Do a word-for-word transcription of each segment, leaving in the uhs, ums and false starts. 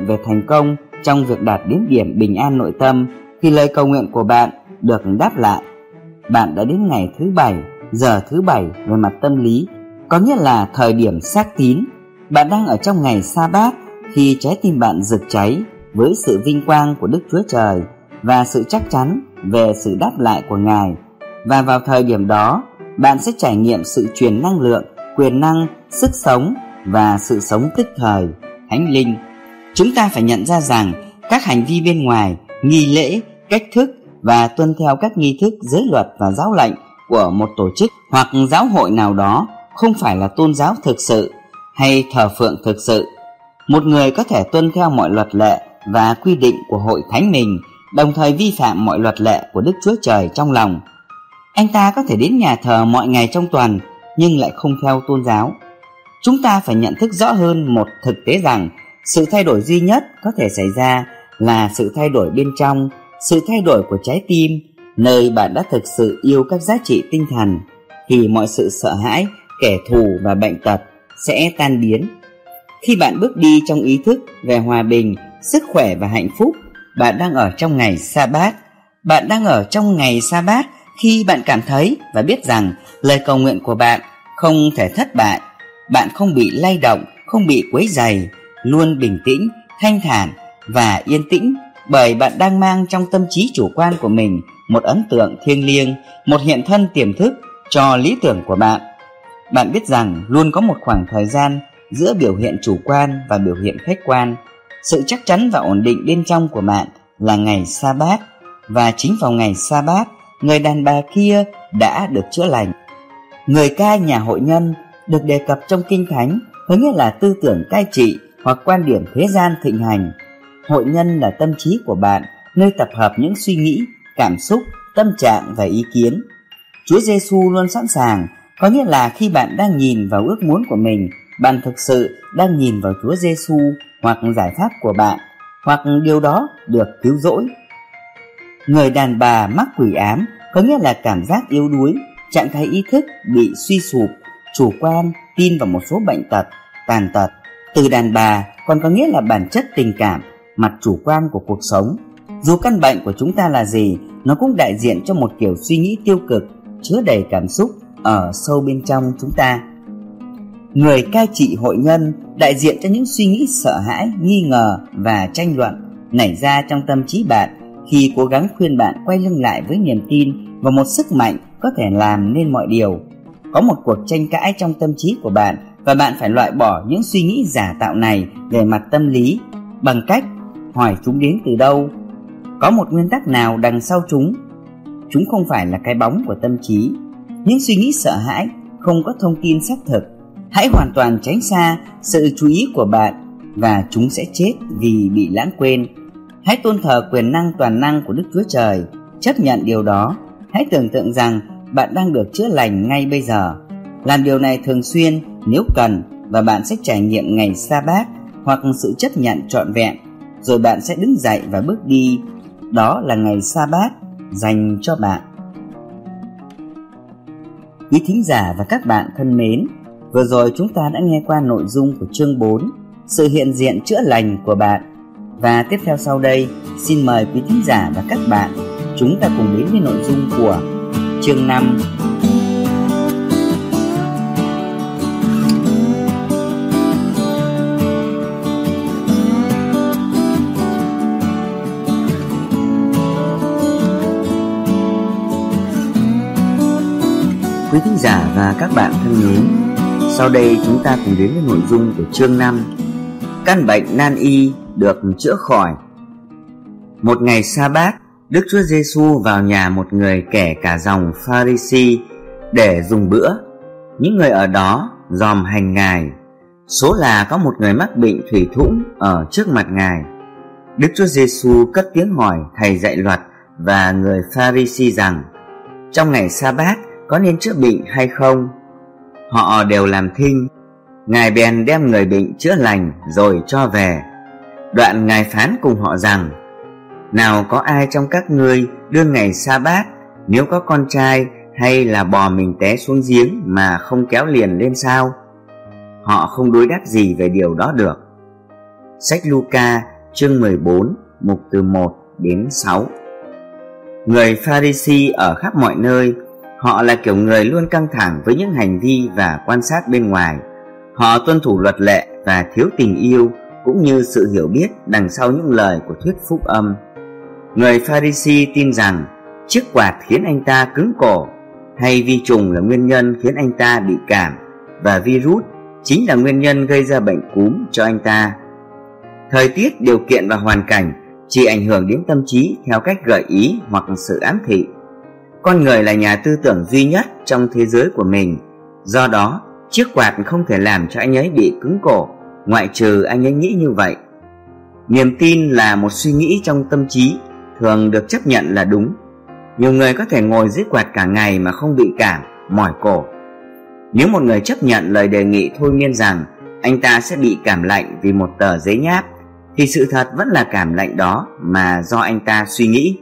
về thành công trong việc đạt đến điểm bình an nội tâm khi lời cầu nguyện của bạn được đáp lại. Bạn đã đến ngày thứ bảy, giờ thứ bảy về mặt tâm lý, có nghĩa là thời điểm xác tín. Bạn đang ở trong ngày Sa-bát khi trái tim bạn rực cháy với sự vinh quang của Đức Chúa Trời và sự chắc chắn về sự đáp lại của Ngài. Và vào thời điểm đó, bạn sẽ trải nghiệm sự truyền năng lượng, quyền năng, sức sống và sự sống tức thời, thánh linh. Chúng ta phải nhận ra rằng các hành vi bên ngoài, nghi lễ, cách thức và tuân theo các nghi thức, giới luật và giáo lệnh của một tổ chức hoặc giáo hội nào đó không phải là tôn giáo thực sự hay thờ phượng thực sự. Một người có thể tuân theo mọi luật lệ và quy định của hội thánh mình, đồng thời vi phạm mọi luật lệ của Đức Chúa Trời trong lòng. Anh ta có thể đến nhà thờ mọi ngày trong tuần nhưng lại không theo tôn giáo. Chúng ta phải nhận thức rõ hơn một thực tế rằng sự thay đổi duy nhất có thể xảy ra là sự thay đổi bên trong, sự thay đổi của trái tim, nơi bạn đã thực sự yêu các giá trị tinh thần, thì mọi sự sợ hãi, kẻ thù và bệnh tật sẽ tan biến. Khi bạn bước đi trong ý thức về hòa bình, sức khỏe và hạnh phúc, bạn đang ở trong ngày Sa-bát. Bạn đang ở trong ngày Sa-bát khi bạn cảm thấy và biết rằng lời cầu nguyện của bạn không thể thất bại. Bạn không bị lay động, không bị quấy rầy, luôn bình tĩnh, thanh thản và yên tĩnh, bởi bạn đang mang trong tâm trí chủ quan của mình một ấn tượng thiêng liêng, một hiện thân tiềm thức cho lý tưởng của bạn. Bạn biết rằng luôn có một khoảng thời gian giữa biểu hiện chủ quan và biểu hiện khách quan. Sự chắc chắn và ổn định bên trong của bạn là ngày Sa-bát, và chính vào ngày Sa-bát, người đàn bà kia đã được chữa lành. Người cai nhà hội nhân được đề cập trong Kinh Thánh có nghĩa là tư tưởng cai trị hoặc quan điểm thế gian thịnh hành. Hội nhân là tâm trí của bạn, nơi tập hợp những suy nghĩ, cảm xúc, tâm trạng và ý kiến. Chúa Giêsu luôn sẵn sàng, có nghĩa là khi bạn đang nhìn vào ước muốn của mình, bạn thực sự đang nhìn vào Chúa Giêsu hoặc giải pháp của bạn, hoặc điều đó được cứu rỗi. Người đàn bà mắc quỷ ám có nghĩa là cảm giác yếu đuối, trạng thái ý thức bị suy sụp, chủ quan, tin vào một số bệnh tật, tàn tật. Từ đàn bà còn có nghĩa là bản chất tình cảm, mặt chủ quan của cuộc sống. Dù căn bệnh của chúng ta là gì, nó cũng đại diện cho một kiểu suy nghĩ tiêu cực, chứa đầy cảm xúc ở sâu bên trong chúng ta. Người cai trị hội nhân đại diện cho những suy nghĩ sợ hãi, nghi ngờ và tranh luận nảy ra trong tâm trí bạn khi cố gắng khuyên bạn quay lưng lại với niềm tin và một sức mạnh có thể làm nên mọi điều. Có một cuộc tranh cãi trong tâm trí của bạn và bạn phải loại bỏ những suy nghĩ giả tạo này về mặt tâm lý bằng cách hỏi chúng đến từ đâu. Có một nguyên tắc nào đằng sau chúng? Chúng không phải là cái bóng của tâm trí. Những suy nghĩ sợ hãi không có thông tin xác thực. Hãy hoàn toàn tránh xa sự chú ý của bạn và chúng sẽ chết vì bị lãng quên. Hãy tôn thờ quyền năng toàn năng của Đức Chúa Trời. Chấp nhận điều đó. Hãy tưởng tượng rằng bạn đang được chữa lành ngay bây giờ. Làm điều này thường xuyên nếu cần và bạn sẽ trải nghiệm ngày Sa-bát hoặc sự chấp nhận trọn vẹn. Rồi bạn sẽ đứng dậy và bước đi. Đó là ngày Sa-bát dành cho bạn. Quý thính giả và các bạn thân mến, vừa rồi chúng ta đã nghe qua nội dung của chương bốn, sự hiện diện chữa lành của bạn. Và tiếp theo sau đây, xin mời quý thính giả và các bạn chúng ta cùng đến với nội dung của chương năm. Quý thính giả và các bạn thân mến, sau đây chúng ta cùng đến với nội dung của chương năm. Căn bệnh nan y được chữa khỏi. Một ngày Sa-bát, Đức Chúa Giêsu vào nhà một người kẻ cả dòng Pha-ri-si để dùng bữa. Những người ở đó dòm hành Ngài. Số là có một người mắc bệnh thủy thũng ở trước mặt Ngài. Đức Chúa Giêsu cất tiếng hỏi thầy dạy luật và người Pha-ri-si rằng: trong ngày Sa-bát có nên chữa bệnh hay không? Họ đều làm thinh. Ngài bèn đem người bệnh chữa lành rồi cho về. Đoạn Ngài phán cùng họ rằng: nào có ai trong các ngươi đương ngày Sa-bát, nếu có con trai hay là bò mình té xuống giếng mà không kéo liền lên sao? Họ không đối đáp gì về điều đó được. Sách Luca chương mười bốn, mục từ một đến sáu. Người Pha-ri-si ở khắp mọi nơi, họ là kiểu người luôn căng thẳng với những hành vi và quan sát bên ngoài. Họ tuân thủ luật lệ và thiếu tình yêu cũng như sự hiểu biết đằng sau những lời của thuyết phúc âm. Người Pha-ri-si tin rằng chiếc quạt khiến anh ta cứng cổ, hay vi trùng là nguyên nhân khiến anh ta bị cảm, và virus chính là nguyên nhân gây ra bệnh cúm cho anh ta. Thời tiết, điều kiện và hoàn cảnh chỉ ảnh hưởng đến tâm trí theo cách gợi ý hoặc sự ám thị. Con người là nhà tư tưởng duy nhất trong thế giới của mình, do đó chiếc quạt không thể làm cho anh ấy bị cứng cổ, ngoại trừ anh ấy nghĩ như vậy. Niềm tin là một suy nghĩ trong tâm trí, thường được chấp nhận là đúng. Nhiều người có thể ngồi dưới quạt cả ngày mà không bị cảm, mỏi cổ. Nếu một người chấp nhận lời đề nghị thôi miên rằng anh ta sẽ bị cảm lạnh vì một tờ giấy nháp, thì sự thật vẫn là cảm lạnh đó mà do anh ta suy nghĩ.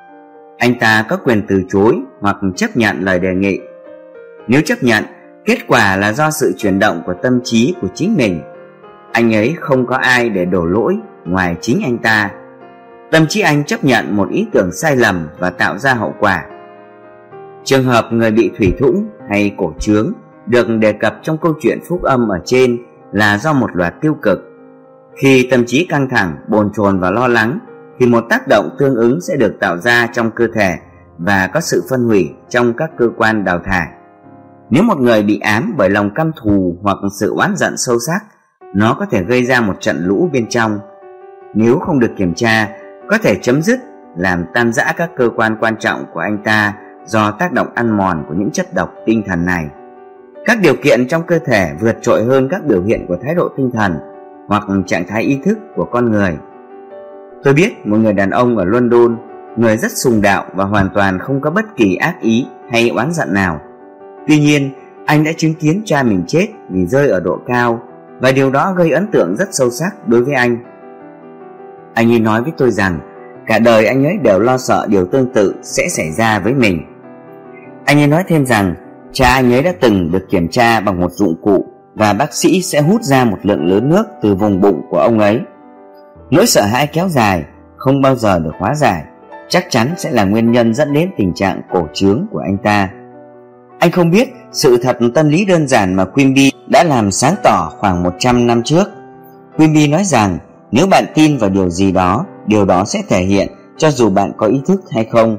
Anh ta có quyền từ chối hoặc chấp nhận lời đề nghị. Nếu chấp nhận, kết quả là do sự chuyển động của tâm trí của chính mình. Anh ấy không có ai để đổ lỗi ngoài chính anh ta. Tâm trí anh chấp nhận một ý tưởng sai lầm và tạo ra hậu quả. Trường hợp người bị thủy thủng hay cổ trướng được đề cập trong câu chuyện phúc âm ở trên là do một loạt tiêu cực. Khi tâm trí căng thẳng, bồn chồn và lo lắng, thì một tác động tương ứng sẽ được tạo ra trong cơ thể và có sự phân hủy trong các cơ quan đào thải. Nếu một người bị ám bởi lòng căm thù hoặc sự oán giận sâu sắc, nó có thể gây ra một trận lũ bên trong. Nếu không được kiểm tra, có thể chấm dứt, làm tan rã các cơ quan quan trọng của anh ta do tác động ăn mòn của những chất độc tinh thần này. Các điều kiện trong cơ thể vượt trội hơn các biểu hiện của thái độ tinh thần hoặc trạng thái ý thức của con người. Tôi biết một người đàn ông ở London, người rất sùng đạo và hoàn toàn không có bất kỳ ác ý hay oán giận nào. Tuy nhiên, anh đã chứng kiến cha mình chết vì rơi ở độ cao, và điều đó gây ấn tượng rất sâu sắc đối với anh. Anh ấy nói với tôi rằng cả đời anh ấy đều lo sợ điều tương tự sẽ xảy ra với mình. Anh ấy nói thêm rằng cha anh ấy đã từng được kiểm tra bằng một dụng cụ và bác sĩ sẽ hút ra một lượng lớn nước từ vùng bụng của ông ấy. Nỗi sợ hãi kéo dài, không bao giờ được hóa giải, chắc chắn sẽ là nguyên nhân dẫn đến tình trạng cổ trướng của anh ta. Anh không biết sự thật tâm lý đơn giản mà Quimby đã làm sáng tỏ khoảng một trăm năm trước. Quimby nói rằng nếu bạn tin vào điều gì đó, điều đó sẽ thể hiện cho dù bạn có ý thức hay không.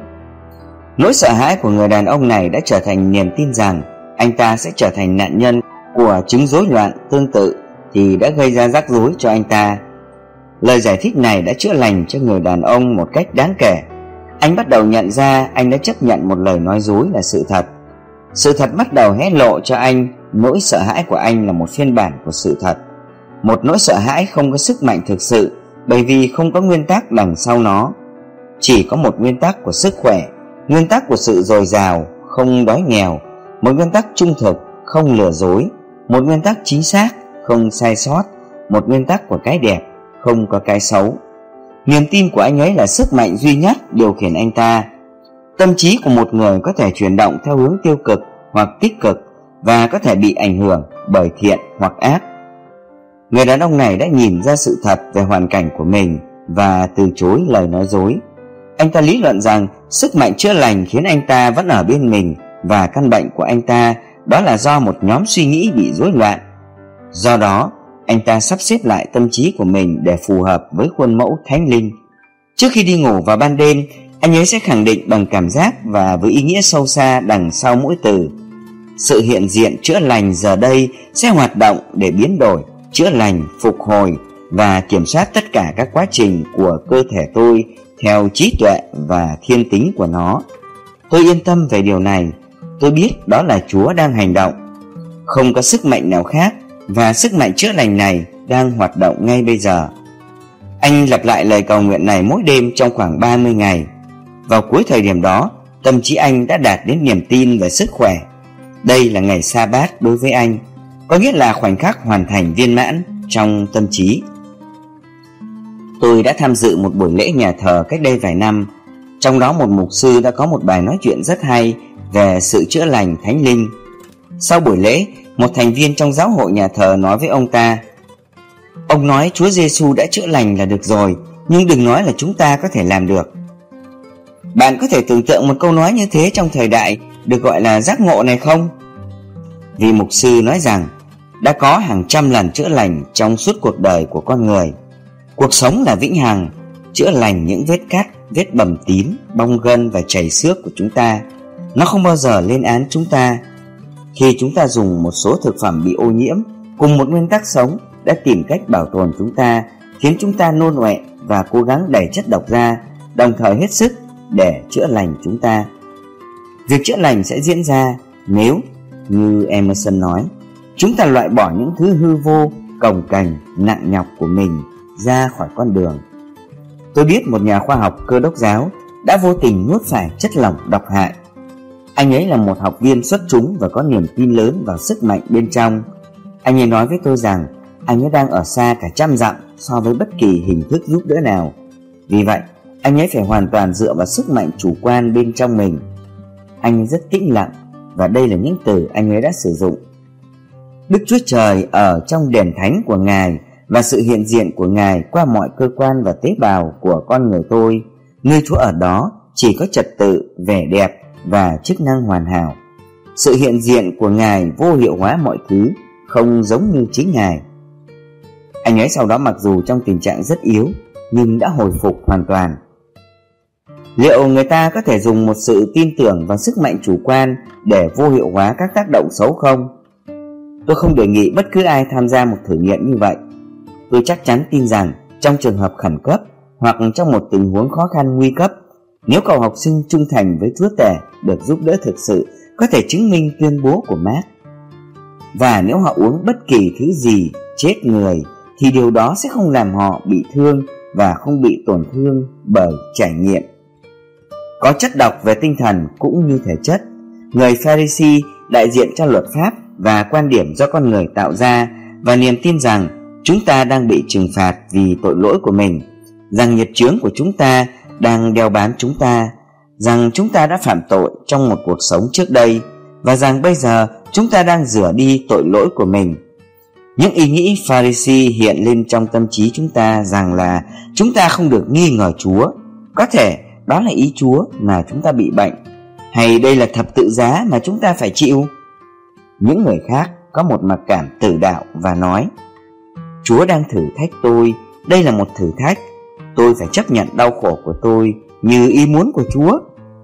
Nỗi sợ hãi của người đàn ông này đã trở thành niềm tin rằng anh ta sẽ trở thành nạn nhân của chứng rối loạn tương tự thì đã gây ra rắc rối cho anh ta. Lời giải thích này đã chữa lành cho người đàn ông một cách đáng kể. Anh bắt đầu nhận ra anh đã chấp nhận một lời nói dối là sự thật. Sự thật bắt đầu hé lộ cho anh nỗi sợ hãi của anh là một phiên bản của sự thật. Một nỗi sợ hãi không có sức mạnh thực sự, bởi vì không có nguyên tắc đằng sau nó. Chỉ có một nguyên tắc của sức khỏe, nguyên tắc của sự dồi dào, không đói nghèo, một nguyên tắc trung thực, không lừa dối, một nguyên tắc chính xác, không sai sót, một nguyên tắc của cái đẹp, không có cái xấu. Niềm tin của anh ấy là sức mạnh duy nhất điều khiển anh ta. Tâm trí của một người có thể chuyển động theo hướng tiêu cực hoặc tích cực và có thể bị ảnh hưởng bởi thiện hoặc ác. Người đàn ông này đã nhìn ra sự thật về hoàn cảnh của mình và từ chối lời nói dối. Anh ta lý luận rằng sức mạnh chữa lành khiến anh ta vẫn ở bên mình, và căn bệnh của anh ta đó là do một nhóm suy nghĩ bị rối loạn. Do đó, anh ta sắp xếp lại tâm trí của mình để phù hợp với khuôn mẫu thánh linh. Trước khi đi ngủ vào ban đêm, anh ấy sẽ khẳng định bằng cảm giác và với ý nghĩa sâu xa đằng sau mỗi từ. Sự hiện diện chữa lành giờ đây sẽ hoạt động để biến đổi, chữa lành, phục hồi và kiểm soát tất cả các quá trình của cơ thể tôi theo trí tuệ và thiên tính của nó. Tôi yên tâm về điều này. Tôi biết đó là Chúa đang hành động. Không có sức mạnh nào khác, và sức mạnh chữa lành này đang hoạt động ngay bây giờ. Anh lặp lại lời cầu nguyện này mỗi đêm trong khoảng ba mươi ngày. Vào cuối thời điểm đó, tâm trí anh đã đạt đến niềm tin về sức khỏe. Đây là ngày sa bát đối với anh, có nghĩa là khoảnh khắc hoàn thành viên mãn trong tâm trí. Tôi đã tham dự một buổi lễ nhà thờ cách đây vài năm. Trong đó một mục sư đã có một bài nói chuyện rất hay về sự chữa lành thánh linh. Sau buổi lễ, một thành viên trong giáo hội nhà thờ nói với ông ta: Ông nói Chúa Giêsu đã chữa lành là được rồi, nhưng đừng nói là chúng ta có thể làm được. Bạn có thể tưởng tượng một câu nói như thế trong thời đại được gọi là giác ngộ này không? Vị mục sư nói rằng đã có hàng trăm lần chữa lành trong suốt cuộc đời của con người. Cuộc sống là vĩnh hằng, chữa lành những vết cắt, vết bầm tím, bong gân và chảy xước của chúng ta. Nó không bao giờ lên án chúng ta. Khi chúng ta dùng một số thực phẩm bị ô nhiễm cùng một nguyên tắc sống đã tìm cách bảo tồn chúng ta, khiến chúng ta nôn ọe và cố gắng đẩy chất độc ra, đồng thời hết sức để chữa lành chúng ta. Việc chữa lành sẽ diễn ra nếu, như Emerson nói, chúng ta loại bỏ những thứ hư vô, cồng kềnh, nặng nhọc của mình ra khỏi con đường. Tôi biết một nhà khoa học Cơ Đốc giáo đã vô tình nuốt phải chất lỏng độc hại. Anh ấy là một học viên xuất chúng và có niềm tin lớn vào sức mạnh bên trong. Anh ấy nói với tôi rằng anh ấy đang ở xa cả trăm dặm so với bất kỳ hình thức giúp đỡ nào. Vì vậy, anh ấy phải hoàn toàn dựa vào sức mạnh chủ quan bên trong mình. Anh ấy rất tĩnh lặng, và đây là những từ anh ấy đã sử dụng. Đức Chúa Trời ở trong đền thánh của Ngài và sự hiện diện của Ngài qua mọi cơ quan và tế bào của con người tôi. Nơi Chúa ở đó chỉ có trật tự, vẻ đẹp và chức năng hoàn hảo. Sự hiện diện của Ngài vô hiệu hóa mọi thứ, không giống như chính Ngài. Anh ấy sau đó mặc dù trong tình trạng rất yếu nhưng đã hồi phục hoàn toàn. Liệu người ta có thể dùng một sự tin tưởng vào sức mạnh chủ quan để vô hiệu hóa các tác động xấu không? Tôi không đề nghị bất cứ ai tham gia một thử nghiệm như vậy. Tôi chắc chắn tin rằng trong trường hợp khẩn cấp hoặc trong một tình huống khó khăn nguy cấp, nếu cậu học sinh trung thành với Chúa Tể được giúp đỡ thực sự có thể chứng minh tuyên bố của Mark. Và nếu họ uống bất kỳ thứ gì chết người thì điều đó sẽ không làm họ bị thương và không bị tổn thương bởi trải nghiệm. Có chất độc về tinh thần cũng như thể chất. Người Pharisee đại diện cho luật pháp và quan điểm do con người tạo ra, và niềm tin rằng chúng ta đang bị trừng phạt vì tội lỗi của mình, rằng nghiệp chướng của chúng ta đang đeo bám chúng ta, rằng chúng ta đã phạm tội trong một cuộc sống trước đây, và rằng bây giờ chúng ta đang rửa đi tội lỗi của mình. Những ý nghĩ Pharisee hiện lên trong tâm trí chúng ta rằng là chúng ta không được nghi ngờ Chúa. Có thể đó là ý Chúa mà chúng ta bị bệnh, hay đây là thập tự giá mà chúng ta phải chịu. Những người khác có một mặc cảm tử đạo và nói: Chúa đang thử thách tôi, đây là một thử thách, tôi phải chấp nhận đau khổ của tôi như ý muốn của Chúa.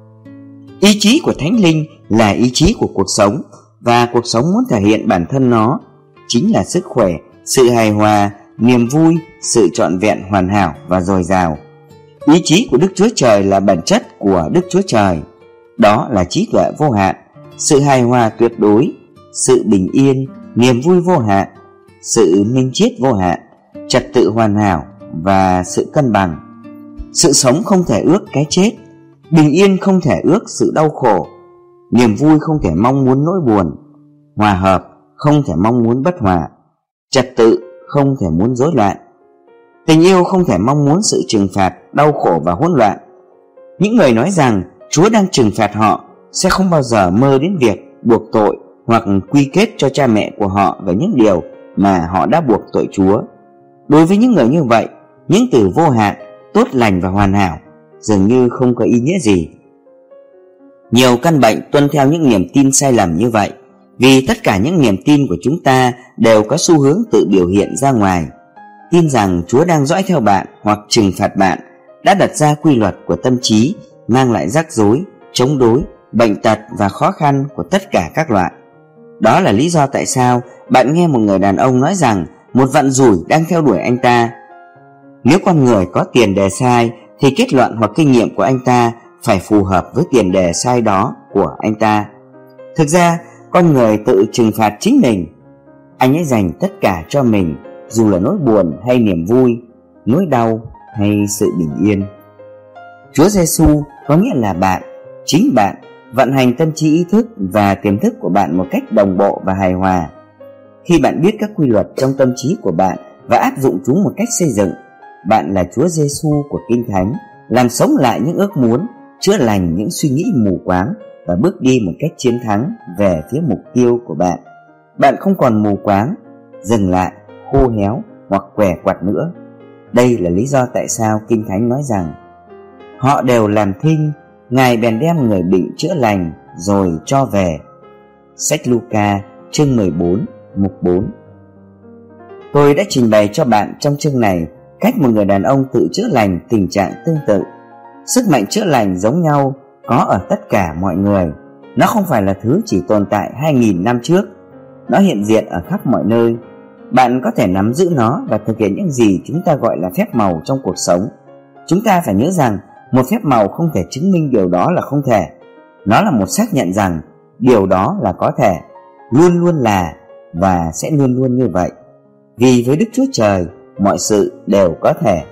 Ý chí của Thánh Linh là ý chí của cuộc sống, và cuộc sống muốn thể hiện bản thân nó chính là sức khỏe, sự hài hòa, niềm vui, sự trọn vẹn hoàn hảo và dồi dào. Ý chí của Đức Chúa Trời là bản chất của Đức Chúa Trời. Đó là trí tuệ vô hạn, sự hài hòa tuyệt đối, sự bình yên, niềm vui vô hạn, sự minh triết vô hạn, trật tự hoàn hảo và sự cân bằng. Sự sống không thể ước cái chết, bình yên không thể ước sự đau khổ, niềm vui không thể mong muốn nỗi buồn, hòa hợp không thể mong muốn bất hòa, trật tự không thể muốn rối loạn, tình yêu không thể mong muốn sự trừng phạt, đau khổ và hỗn loạn. Những người nói rằng Chúa đang trừng phạt họ sẽ không bao giờ mơ đến việc buộc tội hoặc quy kết cho cha mẹ của họ về những điều mà họ đã buộc tội Chúa. Đối với những người như vậy, những từ vô hạn, tốt lành và hoàn hảo dường như không có ý nghĩa gì. Nhiều căn bệnh tuân theo những niềm tin sai lầm như vậy, vì tất cả những niềm tin của chúng ta đều có xu hướng tự biểu hiện ra ngoài. Tin rằng Chúa đang dõi theo bạn hoặc trừng phạt bạn đã đặt ra quy luật của tâm trí, mang lại rắc rối, chống đối, bệnh tật và khó khăn của tất cả các loại. Đó là lý do tại sao bạn nghe một người đàn ông nói rằng một vận rủi đang theo đuổi anh ta. Nếu con người có tiền đề sai thì kết luận hoặc kinh nghiệm của anh ta phải phù hợp với tiền đề sai đó của anh ta. Thực ra, con người tự trừng phạt chính mình. Anh ấy dành tất cả cho mình, dù là nỗi buồn hay niềm vui, nỗi đau hay sự bình yên. Chúa Giêsu có nghĩa là bạn, chính bạn, vận hành tâm trí ý thức và tiềm thức của bạn một cách đồng bộ và hài hòa. Khi bạn biết các quy luật trong tâm trí của bạn và áp dụng chúng một cách xây dựng, bạn là Chúa Giêsu của Kinh Thánh, làm sống lại những ước muốn, chữa lành những suy nghĩ mù quáng và bước đi một cách chiến thắng về phía mục tiêu của bạn. Bạn không còn mù quáng, dừng lại, khô héo hoặc què quặt nữa. Đây là lý do tại sao Kinh Thánh nói rằng họ đều làm thinh, Ngài bèn đem người bệnh chữa lành rồi cho về. Sách Luca chương mười bốn mục bốn. Tôi đã trình bày cho bạn trong chương này cách một người đàn ông tự chữa lành tình trạng tương tự. Sức mạnh chữa lành giống nhau có ở tất cả mọi người. Nó không phải là thứ chỉ tồn tại hai nghìn năm trước. Nó hiện diện ở khắp mọi nơi. Bạn có thể nắm giữ nó và thực hiện những gì chúng ta gọi là phép màu trong cuộc sống. Chúng ta phải nhớ rằng một phép màu không thể chứng minh điều đó là không thể. Nó là một xác nhận rằng điều đó là có thể, luôn luôn là và sẽ luôn luôn như vậy. Vì với Đức Chúa Trời, mọi sự đều có thể.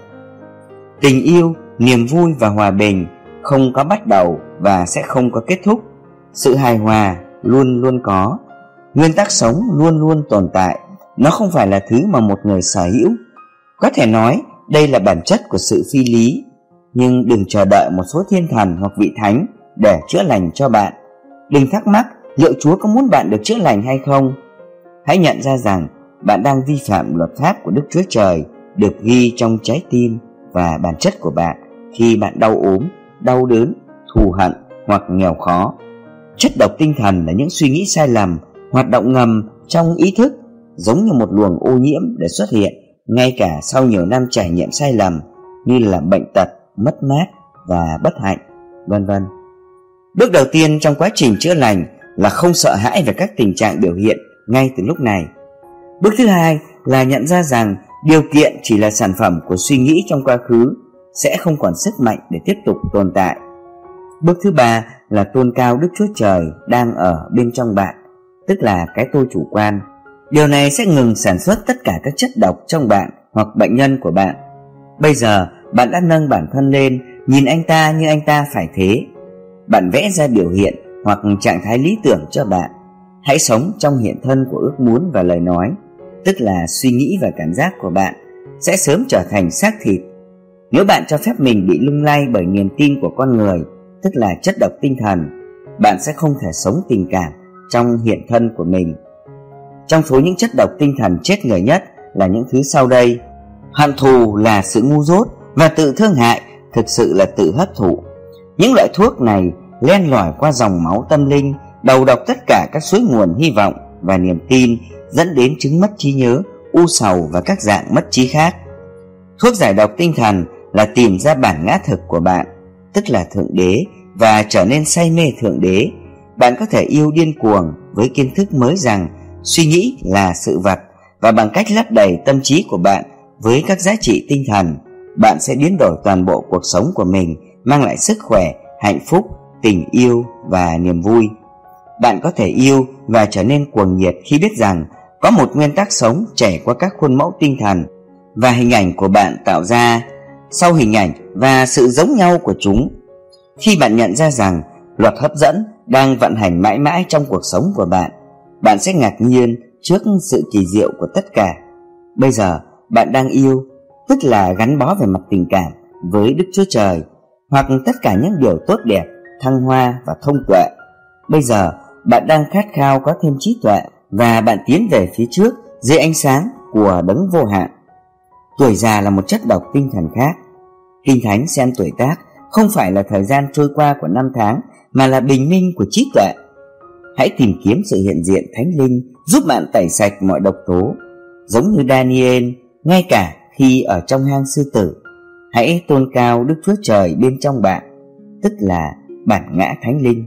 Tình yêu, niềm vui và hòa bình không có bắt đầu và sẽ không có kết thúc. Sự hài hòa luôn luôn có. Nguyên tắc sống luôn luôn tồn tại. Nó không phải là thứ mà một người sở hữu. Có thể nói đây là bản chất của sự phi lý. Nhưng đừng chờ đợi một số thiên thần hoặc vị thánh để chữa lành cho bạn. Đừng thắc mắc liệu Chúa có muốn bạn được chữa lành hay không. Hãy nhận ra rằng bạn đang vi phạm luật pháp của Đức Chúa Trời được ghi trong trái tim và bản chất của bạn khi bạn đau ốm, đau đớn, thù hận hoặc nghèo khó. Chất độc tinh thần là những suy nghĩ sai lầm, hoạt động ngầm trong ý thức, giống như một luồng ô nhiễm để xuất hiện ngay cả sau nhiều năm trải nghiệm sai lầm như là bệnh tật, mất mát và bất hạnh, vân vân. Bước đầu tiên trong quá trình chữa lành là không sợ hãi về các tình trạng biểu hiện ngay từ lúc này. Bước thứ hai là nhận ra rằng điều kiện chỉ là sản phẩm của suy nghĩ trong quá khứ, sẽ không còn sức mạnh để tiếp tục tồn tại. Bước thứ ba là tôn cao Đức Chúa Trời đang ở bên trong bạn, tức là cái tôi chủ quan. Điều này sẽ ngừng sản xuất tất cả các chất độc trong bạn hoặc bệnh nhân của bạn. Bây giờ bạn đã nâng bản thân lên, nhìn anh ta như anh ta phải thế. Bạn vẽ ra biểu hiện hoặc trạng thái lý tưởng cho bạn. Hãy sống trong hiện thân của ước muốn và lời nói, tức là suy nghĩ và cảm giác của bạn sẽ sớm trở thành xác thịt. Nếu bạn cho phép mình bị lung lay bởi niềm tin của con người, tức là chất độc tinh thần, bạn sẽ không thể sống tình cảm trong hiện thân của mình. Trong số những chất độc tinh thần chết người nhất là những thứ sau đây. Hận thù là sự ngu dốt và tự thương hại thực sự là tự hấp thụ. Những loại thuốc này len lỏi qua dòng máu tâm linh, đầu độc tất cả các suối nguồn hy vọng và niềm tin, dẫn đến chứng mất trí nhớ, u sầu và các dạng mất trí khác. Thuốc giải độc tinh thần là tìm ra bản ngã thực của bạn, tức là Thượng Đế, và trở nên say mê Thượng Đế. Bạn có thể yêu điên cuồng với kiến thức mới rằng suy nghĩ là sự vật, và bằng cách lấp đầy tâm trí của bạn với các giá trị tinh thần, bạn sẽ biến đổi toàn bộ cuộc sống của mình, mang lại sức khỏe, hạnh phúc, tình yêu và niềm vui. Bạn có thể yêu và trở nên cuồng nhiệt khi biết rằng có một nguyên tắc sống chảy qua các khuôn mẫu tinh thần và hình ảnh của bạn tạo ra sau hình ảnh và sự giống nhau của chúng. Khi bạn nhận ra rằng luật hấp dẫn đang vận hành mãi mãi trong cuộc sống của bạn, bạn sẽ ngạc nhiên trước sự kỳ diệu của tất cả. Bây giờ bạn đang yêu, tức là gắn bó về mặt tình cảm với Đức Chúa Trời, hoặc tất cả những điều tốt đẹp, thăng hoa và thông tuệ. Bây giờ bạn đang khát khao có thêm trí tuệ, và bạn tiến về phía trước dưới ánh sáng của đấng vô hạn. Tuổi già là một chất độc tinh thần khác. Kinh Thánh xem tuổi tác không phải là thời gian trôi qua của năm tháng, mà là bình minh của trí tuệ. Hãy tìm kiếm sự hiện diện thánh linh giúp bạn tẩy sạch mọi độc tố. Giống như Daniel, ngay cả khi ở trong hang sư tử, hãy tôn cao Đức Chúa Trời bên trong bạn, tức là bản ngã thánh linh.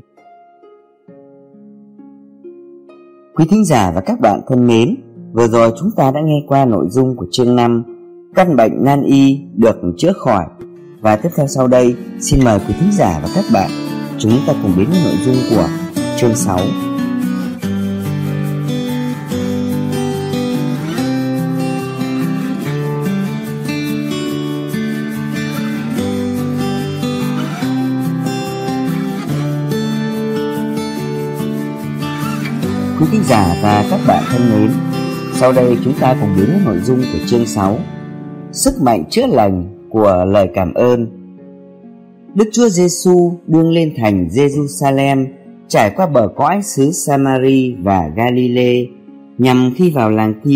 Quý thính giả và các bạn thân mến, vừa rồi chúng ta đã nghe qua nội dung của chương năm, căn bệnh nan y được chữa khỏi. Và tiếp theo sau đây, xin mời quý thính giả và các bạn chúng ta cùng đến với nội dung của chương sáu. Quý thính giả và các bạn thân mến, sau đây chúng ta cùng đến với nội dung của chương sáu, sức mạnh chữa lành của lời cảm ơn. Đức Chúa Giêsu đương lên thành Jerusalem, trải qua bờ cõi xứ Samari và Galilee, nhằm khi vào làng kia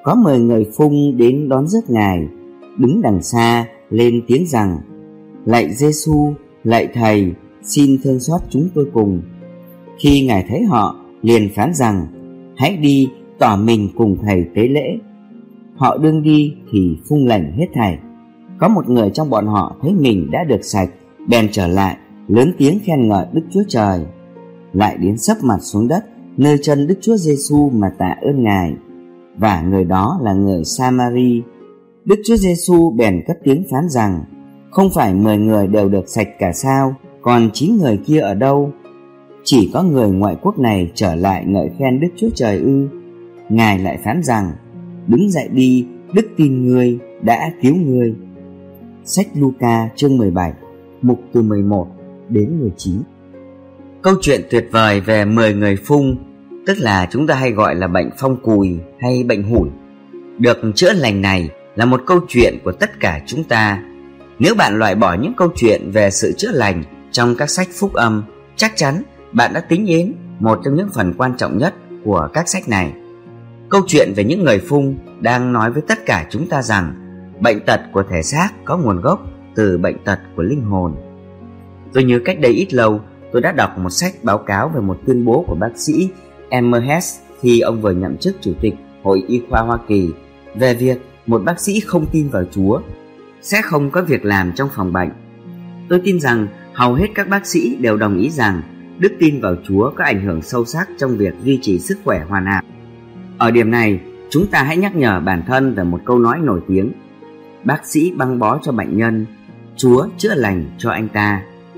có mười người Phung đến đón rước Ngài, đứng đằng xa lên tiếng rằng: Lạy Giêsu, lạy Thầy, xin thương xót chúng tôi cùng. Khi Ngài thấy họ, liền phán rằng: Hãy đi, tỏ mình cùng Thầy tế lễ. Họ đương đi thì Phung lành hết thảy. Có một người trong bọn họ thấy mình đã được sạch, bèn trở lại, lớn tiếng khen ngợi Đức Chúa Trời. Lại đến sấp mặt xuống đất nơi chân Đức Chúa Giêsu mà tạ ơn Ngài, và người đó là người Sa-ma-ri. Đức Chúa Giêsu bèn cất tiếng phán rằng: Không phải mười người đều được sạch cả sao? Còn chín người kia ở đâu? Chỉ có người ngoại quốc này trở lại ngợi khen Đức Chúa Trời ư? Ngài lại phán rằng: Đứng dậy đi, đức tin ngươi đã cứu ngươi. Sách Luca chương mười bảy, mục từ mười một đến mười chín. Câu chuyện tuyệt vời về mười người Phung, tức là chúng ta hay gọi là bệnh phong cùi hay bệnh hủi, được chữa lành này là một câu chuyện của tất cả chúng ta. Nếu bạn loại bỏ những câu chuyện về sự chữa lành trong các sách phúc âm, chắc chắn bạn đã tính đến một trong những phần quan trọng nhất của các sách này. Câu chuyện về những người Phung đang nói với tất cả chúng ta rằng bệnh tật của thể xác có nguồn gốc từ bệnh tật của linh hồn. Tôi nhớ cách đây ít lâu, tôi đã đọc một sách báo cáo về một tuyên bố của bác sĩ em Hess khi ông vừa nhậm chức Chủ tịch Hội Y khoa Hoa Kỳ về việc một bác sĩ không tin vào Chúa sẽ không có việc làm trong phòng bệnh. Tôi tin rằng hầu hết các bác sĩ đều đồng ý rằng đức tin vào Chúa có ảnh hưởng sâu sắc trong việc duy trì sức khỏe hoàn hảo. Ở điểm này, chúng ta hãy nhắc nhở bản thân về một câu nói nổi tiếng: bác sĩ băng bó cho bệnh nhân, Chúa chữa lành cho anh ta.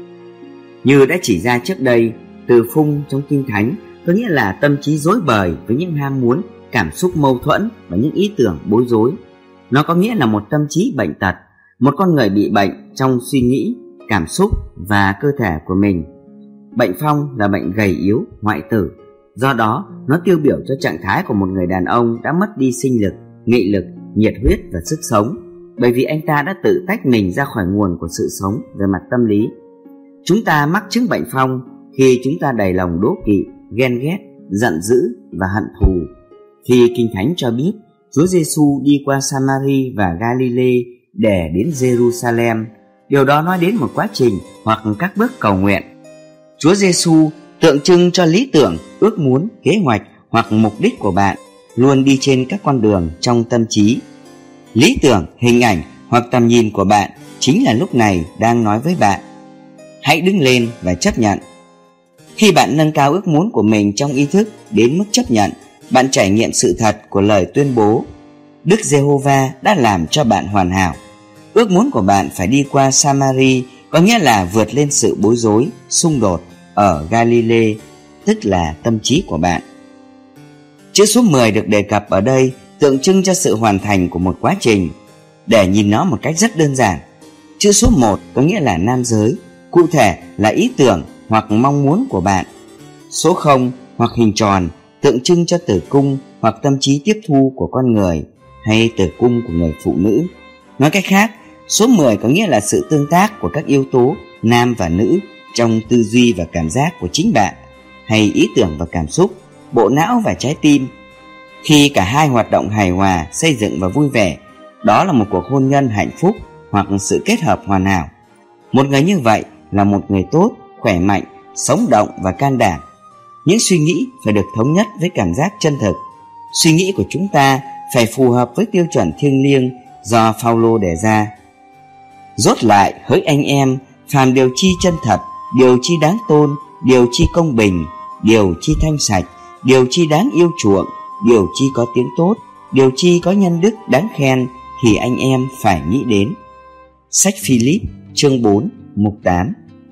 Như đã chỉ ra trước đây, từ Phung trong Kinh Thánh có nghĩa là tâm trí rối bời với những ham muốn, cảm xúc mâu thuẫn và những ý tưởng bối rối. Nó có nghĩa là một tâm trí bệnh tật, một con người bị bệnh trong suy nghĩ, cảm xúc và cơ thể của mình. Bệnh phong là bệnh gầy yếu, hoại tử. Do đó, nó tiêu biểu cho trạng thái của một người đàn ông đã mất đi sinh lực, nghị lực, nhiệt huyết và sức sống, bởi vì anh ta đã tự tách mình ra khỏi nguồn của sự sống về mặt tâm lý. Chúng ta mắc chứng bệnh phong khi chúng ta đầy lòng đố kỵ, ghen ghét, giận dữ và hận thù. Khi Kinh Thánh cho biết Chúa Giêsu đi qua Sa-ma-ri và Ga-li-lê để đến Jerusalem, điều đó nói đến một quá trình hoặc các bước cầu nguyện. Chúa Giêsu tượng trưng cho lý tưởng, ước muốn, kế hoạch hoặc mục đích của bạn luôn đi trên các con đường trong tâm trí. Lý tưởng, hình ảnh hoặc tầm nhìn của bạn chính là lúc này đang nói với bạn: hãy đứng lên và chấp nhận. Khi bạn nâng cao ước muốn của mình trong ý thức đến mức chấp nhận, bạn trải nghiệm sự thật của lời tuyên bố Đức Giê-hô-va đã làm cho bạn hoàn hảo. Ước muốn của bạn phải đi qua Sa-ma-ri, có nghĩa là vượt lên sự bối rối, xung đột ở Ga-li-lê, tức là tâm trí của bạn. Chữ số mười được đề cập ở đây tượng trưng cho sự hoàn thành của một quá trình. Để nhìn nó một cách rất đơn giản, chữ số một có nghĩa là nam giới, cụ thể là ý tưởng hoặc mong muốn của bạn. Số không hoặc hình tròn tượng trưng cho tử cung hoặc tâm trí tiếp thu của con người, hay tử cung của người phụ nữ. Nói cách khác, số mười có nghĩa là sự tương tác của các yếu tố nam và nữ trong tư duy và cảm giác của chính bạn, hay ý tưởng và cảm xúc, bộ não và trái tim. Khi cả hai hoạt động hài hòa, xây dựng và vui vẻ, đó là một cuộc hôn nhân hạnh phúc hoặc sự kết hợp hoàn hảo. Một người như vậy là một người tốt, khỏe mạnh, sống động và can đảm. Những suy nghĩ phải được thống nhất với cảm giác chân thực. Suy nghĩ của chúng ta phải phù hợp với tiêu chuẩn thiêng liêng do Phao-lô đề ra. Rốt lại, hỡi anh em, phàm điều chi chân thật, điều chi đáng tôn, điều chi công bình, điều chi thanh sạch, điều chi đáng yêu chuộng, điều chi có tiếng tốt, điều chi có nhân đức đáng khen, thì anh em phải nghĩ đến. Sách Philip chương bốn, mục tám.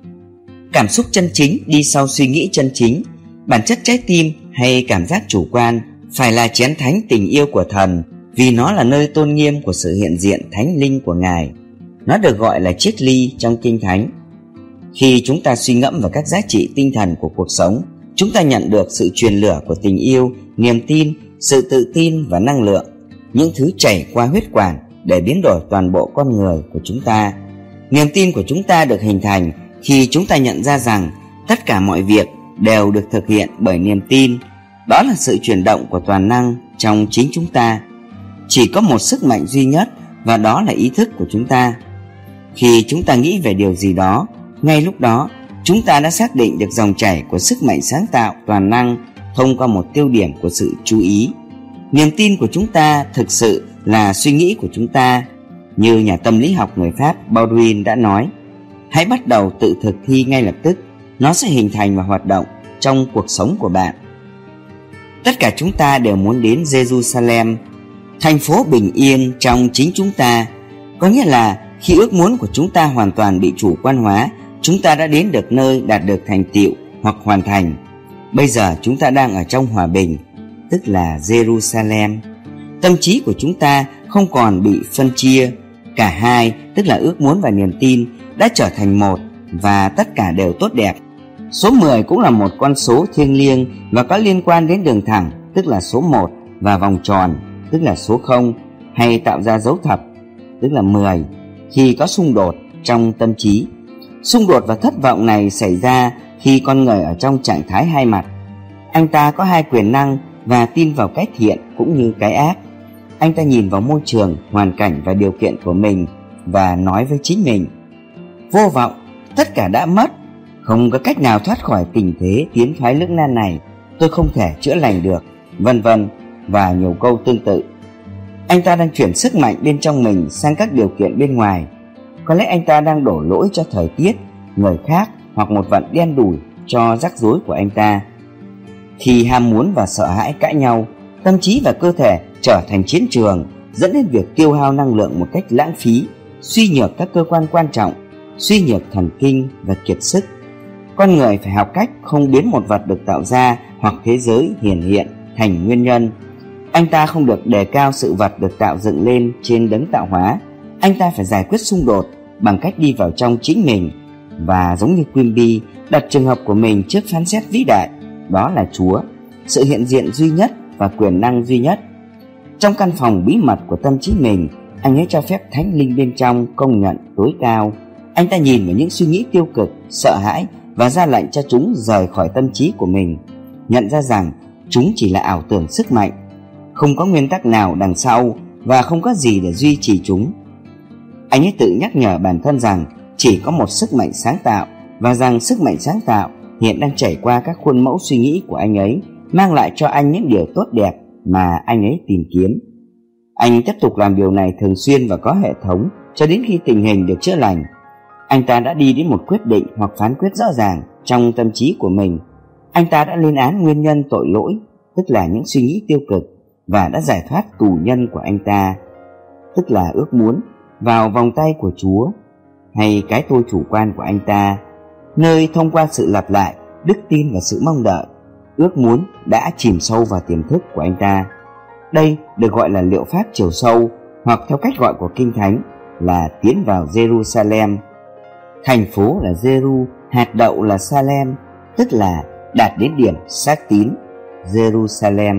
Cảm xúc chân chính đi sau suy nghĩ chân chính. Bản chất trái tim hay cảm giác chủ quan phải là chén thánh tình yêu của thần, vì nó là nơi tôn nghiêm của sự hiện diện thánh linh của Ngài. Nó được gọi là chiếc ly trong Kinh Thánh. Khi chúng ta suy ngẫm vào các giá trị tinh thần của cuộc sống, chúng ta nhận được sự truyền lửa của tình yêu, niềm tin, sự tự tin và năng lượng, những thứ chảy qua huyết quản để biến đổi toàn bộ con người của chúng ta. Niềm tin của chúng ta được hình thành khi chúng ta nhận ra rằng tất cả mọi việc đều được thực hiện bởi niềm tin. Đó là sự chuyển động của toàn năng trong chính chúng ta. chỉ có một sức mạnh duy nhất, và đó là ý thức của chúng ta. Khi chúng ta nghĩ về điều gì đó, ngay lúc đó chúng ta đã xác định được dòng chảy của sức mạnh sáng tạo toàn năng thông qua một tiêu điểm của sự chú ý. Niềm tin của chúng ta thực sự là suy nghĩ của chúng ta. Như nhà tâm lý học người Pháp Baudrillard đã nói, hãy bắt đầu tự thực thi ngay lập tức, nó sẽ hình thành và hoạt động trong cuộc sống của bạn. Tất cả chúng ta đều muốn đến Jerusalem, thành phố bình yên trong chính chúng ta. Có nghĩa là khi ước muốn của chúng ta hoàn toàn bị chủ quan hóa, chúng ta đã đến được nơi đạt được thành tựu hoặc hoàn thành. Bây giờ chúng ta đang ở trong hòa bình, tức là Jerusalem. Tâm trí của chúng ta không còn bị phân chia. Cả hai, tức là ước muốn và niềm tin, đã trở thành một, và tất cả đều tốt đẹp. Số mười cũng là một con số thiêng liêng và có liên quan đến đường thẳng, tức là số một, và vòng tròn, tức là số không, hay tạo ra dấu thập, tức là mười, khi có xung đột trong tâm trí. Xung đột và thất vọng này xảy ra khi con người ở trong trạng thái hai mặt. Anh ta có hai quyền năng và tin vào cái thiện cũng như cái ác. Anh ta nhìn vào môi trường, hoàn cảnh và điều kiện của mình và nói với chính mình: vô vọng, tất cả đã mất, không có cách nào thoát khỏi tình thế tiến thoái lưỡng nan này, tôi không thể chữa lành được, vân vân, và nhiều câu tương tự. Anh ta đang chuyển sức mạnh bên trong mình sang các điều kiện bên ngoài. Có lẽ anh ta đang đổ lỗi cho thời tiết, người khác hoặc một vận đen đủi cho rắc rối của anh ta. Khi ham muốn và sợ hãi cãi nhau, tâm trí và cơ thể trở thành chiến trường, dẫn đến việc tiêu hao năng lượng một cách lãng phí, suy nhược các cơ quan quan trọng, suy nhược thần kinh và kiệt sức. Con người phải học cách không biến một vật được tạo ra hoặc thế giới hiển hiện thành nguyên nhân. Anh ta không được đề cao sự vật được tạo dựng lên trên đấng tạo hóa. Anh ta phải giải quyết xung đột bằng cách đi vào trong chính mình, và giống như Quimby đặt trường hợp của mình trước phán xét vĩ đại, đó là Chúa, sự hiện diện duy nhất và quyền năng duy nhất. Trong căn phòng bí mật của tâm trí mình, anh ấy cho phép thánh linh bên trong công nhận tối cao. Anh ta nhìn vào những suy nghĩ tiêu cực, sợ hãi và ra lệnh cho chúng rời khỏi tâm trí của mình, nhận ra rằng chúng chỉ là ảo tưởng sức mạnh, không có nguyên tắc nào đằng sau và không có gì để duy trì chúng. Anh ấy tự nhắc nhở bản thân rằng chỉ có một sức mạnh sáng tạo, và rằng sức mạnh sáng tạo hiện đang chảy qua các khuôn mẫu suy nghĩ của anh ấy, mang lại cho anh những điều tốt đẹp mà anh ấy tìm kiếm. Anh tiếp tục làm điều này thường xuyên và có hệ thống cho đến khi tình hình được chữa lành. Anh ta đã đi đến một quyết định hoặc phán quyết rõ ràng trong tâm trí của mình. Anh ta đã lên án nguyên nhân tội lỗi, tức là những suy nghĩ tiêu cực, và đã giải thoát tù nhân của anh ta, tức là ước muốn, vào vòng tay của Chúa, hay cái tôi chủ quan của anh ta, nơi thông qua sự lặp lại, đức tin và sự mong đợi, ước muốn đã chìm sâu vào tiềm thức của anh ta. Đây được gọi là liệu pháp chiều sâu, hoặc theo cách gọi của Kinh Thánh là tiến vào Jerusalem. Thành phố là Jeru, hạt đậu là Salem, tức là đạt đến điểm xác tín, Jerusalem.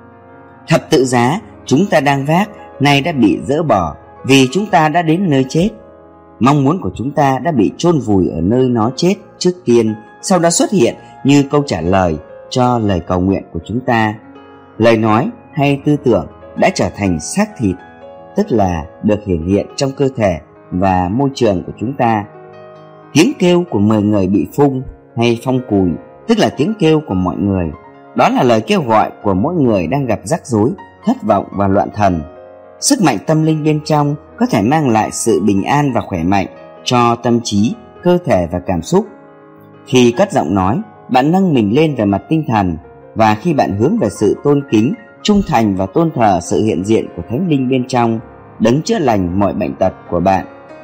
Thập tự giá chúng ta đang vác nay đã bị dỡ bỏ vì chúng ta đã đến nơi chết. Mong muốn của chúng ta đã bị chôn vùi ở nơi nó chết trước tiên, sau đó xuất hiện như câu trả lời cho lời cầu nguyện của chúng ta. Lời nói hay tư tưởng đã trở thành xác thịt, tức là được hiển hiện trong cơ thể và môi trường của chúng ta. Tiếng kêu của mười người bị phung hay phong cùi, tức là tiếng kêu của mọi người. Đó là lời kêu gọi của mỗi người đang gặp rắc rối, thất vọng và loạn thần. Sức mạnh tâm linh bên trong có thể mang lại sự bình an và khỏe mạnh cho tâm trí, cơ thể và cảm xúc. Khi cất giọng nói, bạn nâng mình lên về mặt tinh thần, và khi bạn hướng về sự tôn kính, trung thành và tôn thờ sự hiện diện của Thánh Linh bên trong, đấng chữa lành mọi bệnh tật của bạn.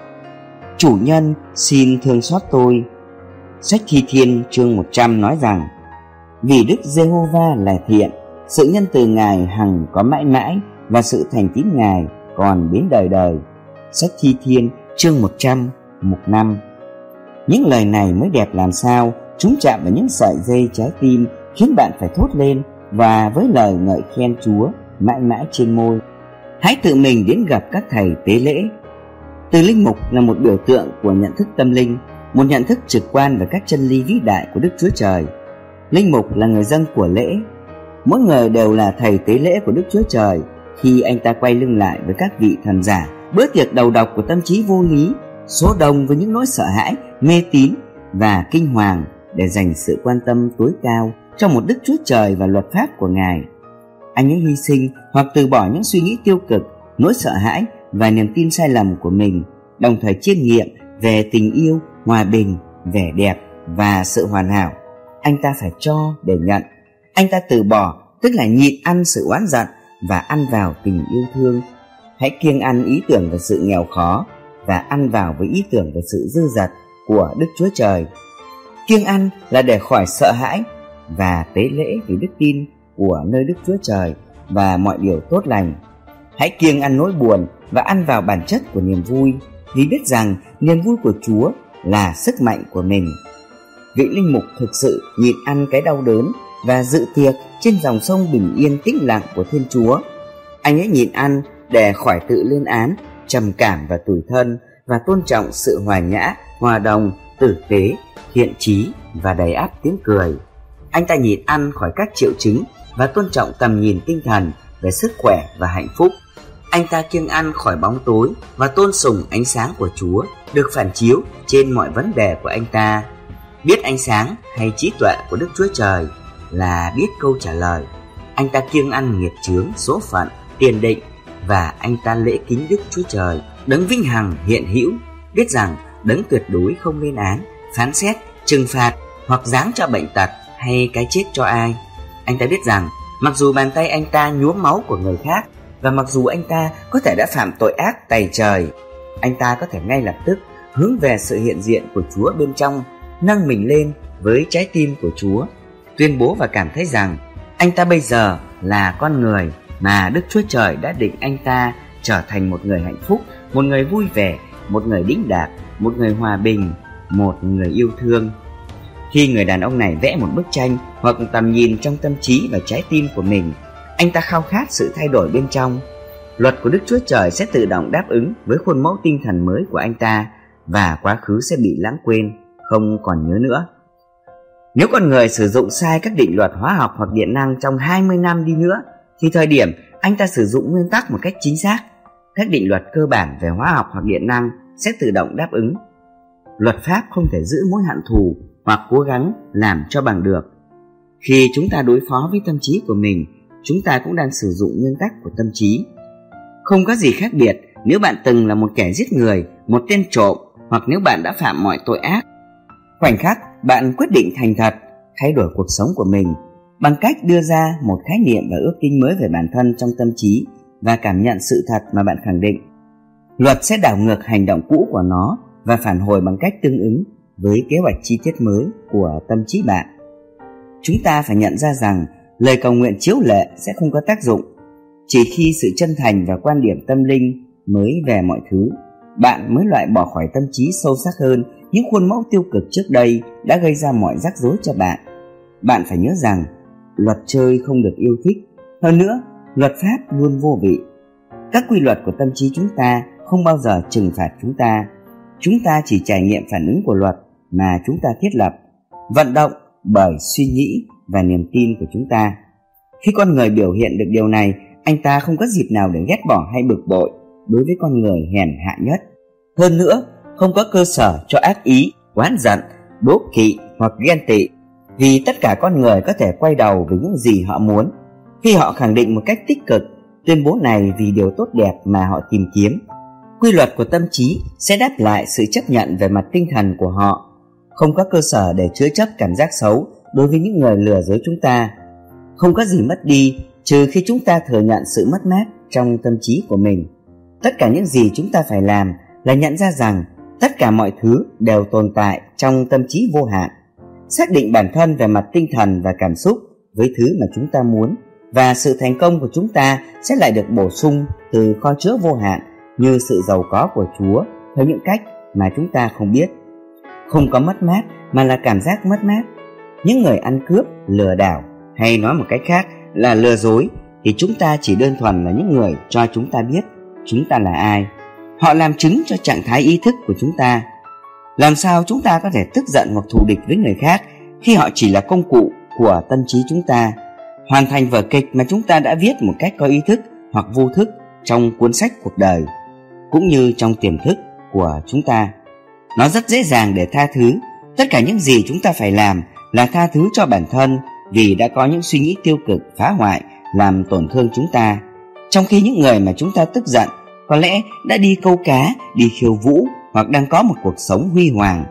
Chủ nhân xin thương xót tôi. Sách Thi Thiên chương một trăm nói rằng: vì Đức Giê-hô-va là thiện, sự nhân từ Ngài hằng có mãi mãi, và sự thành tín Ngài còn đến đời đời. Sách Thi Thiên chương một trăm, mục năm. Những lời này mới đẹp làm sao, chúng chạm vào những sợi dây trái tim, khiến bạn phải thốt lên, và với lời ngợi khen Chúa mãi mãi trên môi. Hãy tự mình đến gặp các thầy tế lễ. Từ linh mục là một biểu tượng của nhận thức tâm linh, một nhận thức trực quan về các chân lý vĩ đại của Đức Chúa Trời. Linh mục là người dâng của lễ. Mỗi người đều là thầy tế lễ của Đức Chúa Trời, Khi anh ta quay lưng lại với các vị thần giả, bữa tiệc đầu độc của tâm trí vô lý, số đông với những nỗi sợ hãi, mê tín và kinh hoàng để dành sự quan tâm tối cao cho một Đức Chúa Trời và luật pháp của Ngài. Anh ấy hy sinh hoặc từ bỏ những suy nghĩ tiêu cực, nỗi sợ hãi và niềm tin sai lầm của mình, đồng thời chiêm nghiệm về tình yêu, hòa bình, vẻ đẹp và sự hoàn hảo. Anh ta phải cho để nhận. Anh ta từ bỏ, tức là nhịn ăn sự oán giận và ăn vào tình yêu thương. Hãy kiêng ăn ý tưởng về sự nghèo khó và ăn vào với ý tưởng về sự dư dật của Đức Chúa Trời. Kiêng ăn là để khỏi sợ hãi và tế lễ vì đức tin của nơi Đức Chúa Trời và mọi điều tốt lành. Hãy kiêng ăn nỗi buồn và ăn vào bản chất của niềm vui, vì biết rằng niềm vui của Chúa là sức mạnh của mình. Vị linh mục thực sự nhịn ăn cái đau đớn và dự tiệc trên dòng sông bình yên tĩnh lặng của Thiên Chúa. Anh ấy nhịn ăn để khỏi tự lên án, trầm cảm và tủi thân, và tôn trọng sự hòa nhã, hòa đồng, tử tế, thiện chí và đầy ắp tiếng cười. Anh ta nhịn ăn khỏi các triệu chứng và tôn trọng tầm nhìn tinh thần về sức khỏe và hạnh phúc. Anh ta kiêng ăn khỏi bóng tối và tôn sùng ánh sáng của Chúa được phản chiếu trên mọi vấn đề của anh ta. Biết ánh sáng hay trí tuệ của Đức Chúa Trời là biết câu trả lời. Anh ta kiêng ăn nghiệp chướng, số phận, tiền định, và anh ta lễ kính Đức Chúa Trời, đấng vinh hằng hiện hữu, biết rằng đấng tuyệt đối không lên án, phán xét, trừng phạt hoặc giáng cho bệnh tật hay cái chết cho ai. Anh ta biết rằng mặc dù bàn tay anh ta nhuốm máu của người khác, và mặc dù anh ta có thể đã phạm tội ác tày trời, anh ta có thể ngay lập tức hướng về sự hiện diện của Chúa bên trong, nâng mình lên với trái tim của Chúa, tuyên bố và cảm thấy rằng anh ta bây giờ là con người mà Đức Chúa Trời đã định anh ta trở thành một người hạnh phúc, một người vui vẻ, một người đĩnh đạc, một người hòa bình, một người yêu thương. Khi người đàn ông này vẽ một bức tranh hoặc tầm nhìn trong tâm trí và trái tim của mình, anh ta khao khát sự thay đổi bên trong. Luật của Đức Chúa Trời sẽ tự động đáp ứng với khuôn mẫu tinh thần mới của anh ta, và quá khứ sẽ bị lãng quên, không còn nhớ nữa. Nếu con người sử dụng sai các định luật hóa học hoặc điện năng trong hai mươi năm đi nữa, thì thời điểm anh ta sử dụng nguyên tắc một cách chính xác, các định luật cơ bản về hóa học hoặc điện năng sẽ tự động đáp ứng. Luật pháp không thể giữ mối hận thù hoặc cố gắng làm cho bằng được. Khi chúng ta đối phó với tâm trí của mình, chúng ta cũng đang sử dụng nguyên tắc của tâm trí. Không có gì khác biệt nếu bạn từng là một kẻ giết người, một tên trộm, hoặc nếu bạn đã phạm mọi tội ác. Khoảnh khắc bạn quyết định thành thật, thay đổi cuộc sống của mình bằng cách đưa ra một khái niệm và ước tính mới về bản thân trong tâm trí và cảm nhận sự thật mà bạn khẳng định. Luật sẽ đảo ngược hành động cũ của nó và phản hồi bằng cách tương ứng với kế hoạch chi tiết mới của tâm trí bạn. Chúng ta phải nhận ra rằng lời cầu nguyện chiếu lệ sẽ không có tác dụng. Chỉ khi sự chân thành và quan điểm tâm linh mới về mọi thứ, bạn mới loại bỏ khỏi tâm trí sâu sắc hơn những khuôn mẫu tiêu cực trước đây đã gây ra mọi rắc rối cho bạn. Bạn phải nhớ rằng luật chơi không được yêu thích. Hơn nữa, luật pháp luôn vô vị. Các quy luật của tâm trí chúng ta không bao giờ trừng phạt chúng ta. Chúng ta chỉ trải nghiệm phản ứng của luật mà chúng ta thiết lập, vận động bởi suy nghĩ và niềm tin của chúng ta. Khi con người biểu hiện được điều này, anh ta không có dịp nào để ghét bỏ hay bực bội đối với con người hèn hạ nhất. Hơn nữa, không có cơ sở cho ác ý, oán giận, đố kỵ hoặc ghen tị, vì tất cả con người có thể quay đầu với những gì họ muốn khi họ khẳng định một cách tích cực tuyên bố này vì điều tốt đẹp mà họ tìm kiếm. Quy luật của tâm trí sẽ đáp lại sự chấp nhận về mặt tinh thần của họ. Không có cơ sở để chứa chấp cảm giác xấu đối với những người lừa dối chúng ta. Không có gì mất đi trừ khi chúng ta thừa nhận sự mất mát trong tâm trí của mình. Tất cả những gì chúng ta phải làm là nhận ra rằng tất cả mọi thứ đều tồn tại trong tâm trí vô hạn, xác định bản thân về mặt tinh thần và cảm xúc với thứ mà chúng ta muốn, và sự thành công của chúng ta sẽ lại được bổ sung từ kho chứa vô hạn như sự giàu có của Chúa theo những cách mà chúng ta không biết. Không có mất mát mà là cảm giác mất mát. Những người ăn cướp, lừa đảo, hay nói một cách khác là lừa dối, thì chúng ta chỉ đơn thuần là những người cho chúng ta biết chúng ta là ai. Họ làm chứng cho trạng thái ý thức của chúng ta. Làm sao chúng ta có thể tức giận hoặc thù địch với người khác khi họ chỉ là công cụ của tâm trí chúng ta, hoàn thành vở kịch mà chúng ta đã viết một cách có ý thức hoặc vô thức trong cuốn sách cuộc đời, cũng như trong tiềm thức của chúng ta. Nó rất dễ dàng để tha thứ. Tất cả những gì chúng ta phải làm là tha thứ cho bản thân vì đã có những suy nghĩ tiêu cực phá hoại, làm tổn thương chúng ta. Trong khi những người mà chúng ta tức giận có lẽ đã đi câu cá, đi khiêu vũ hoặc đang có một cuộc sống huy hoàng.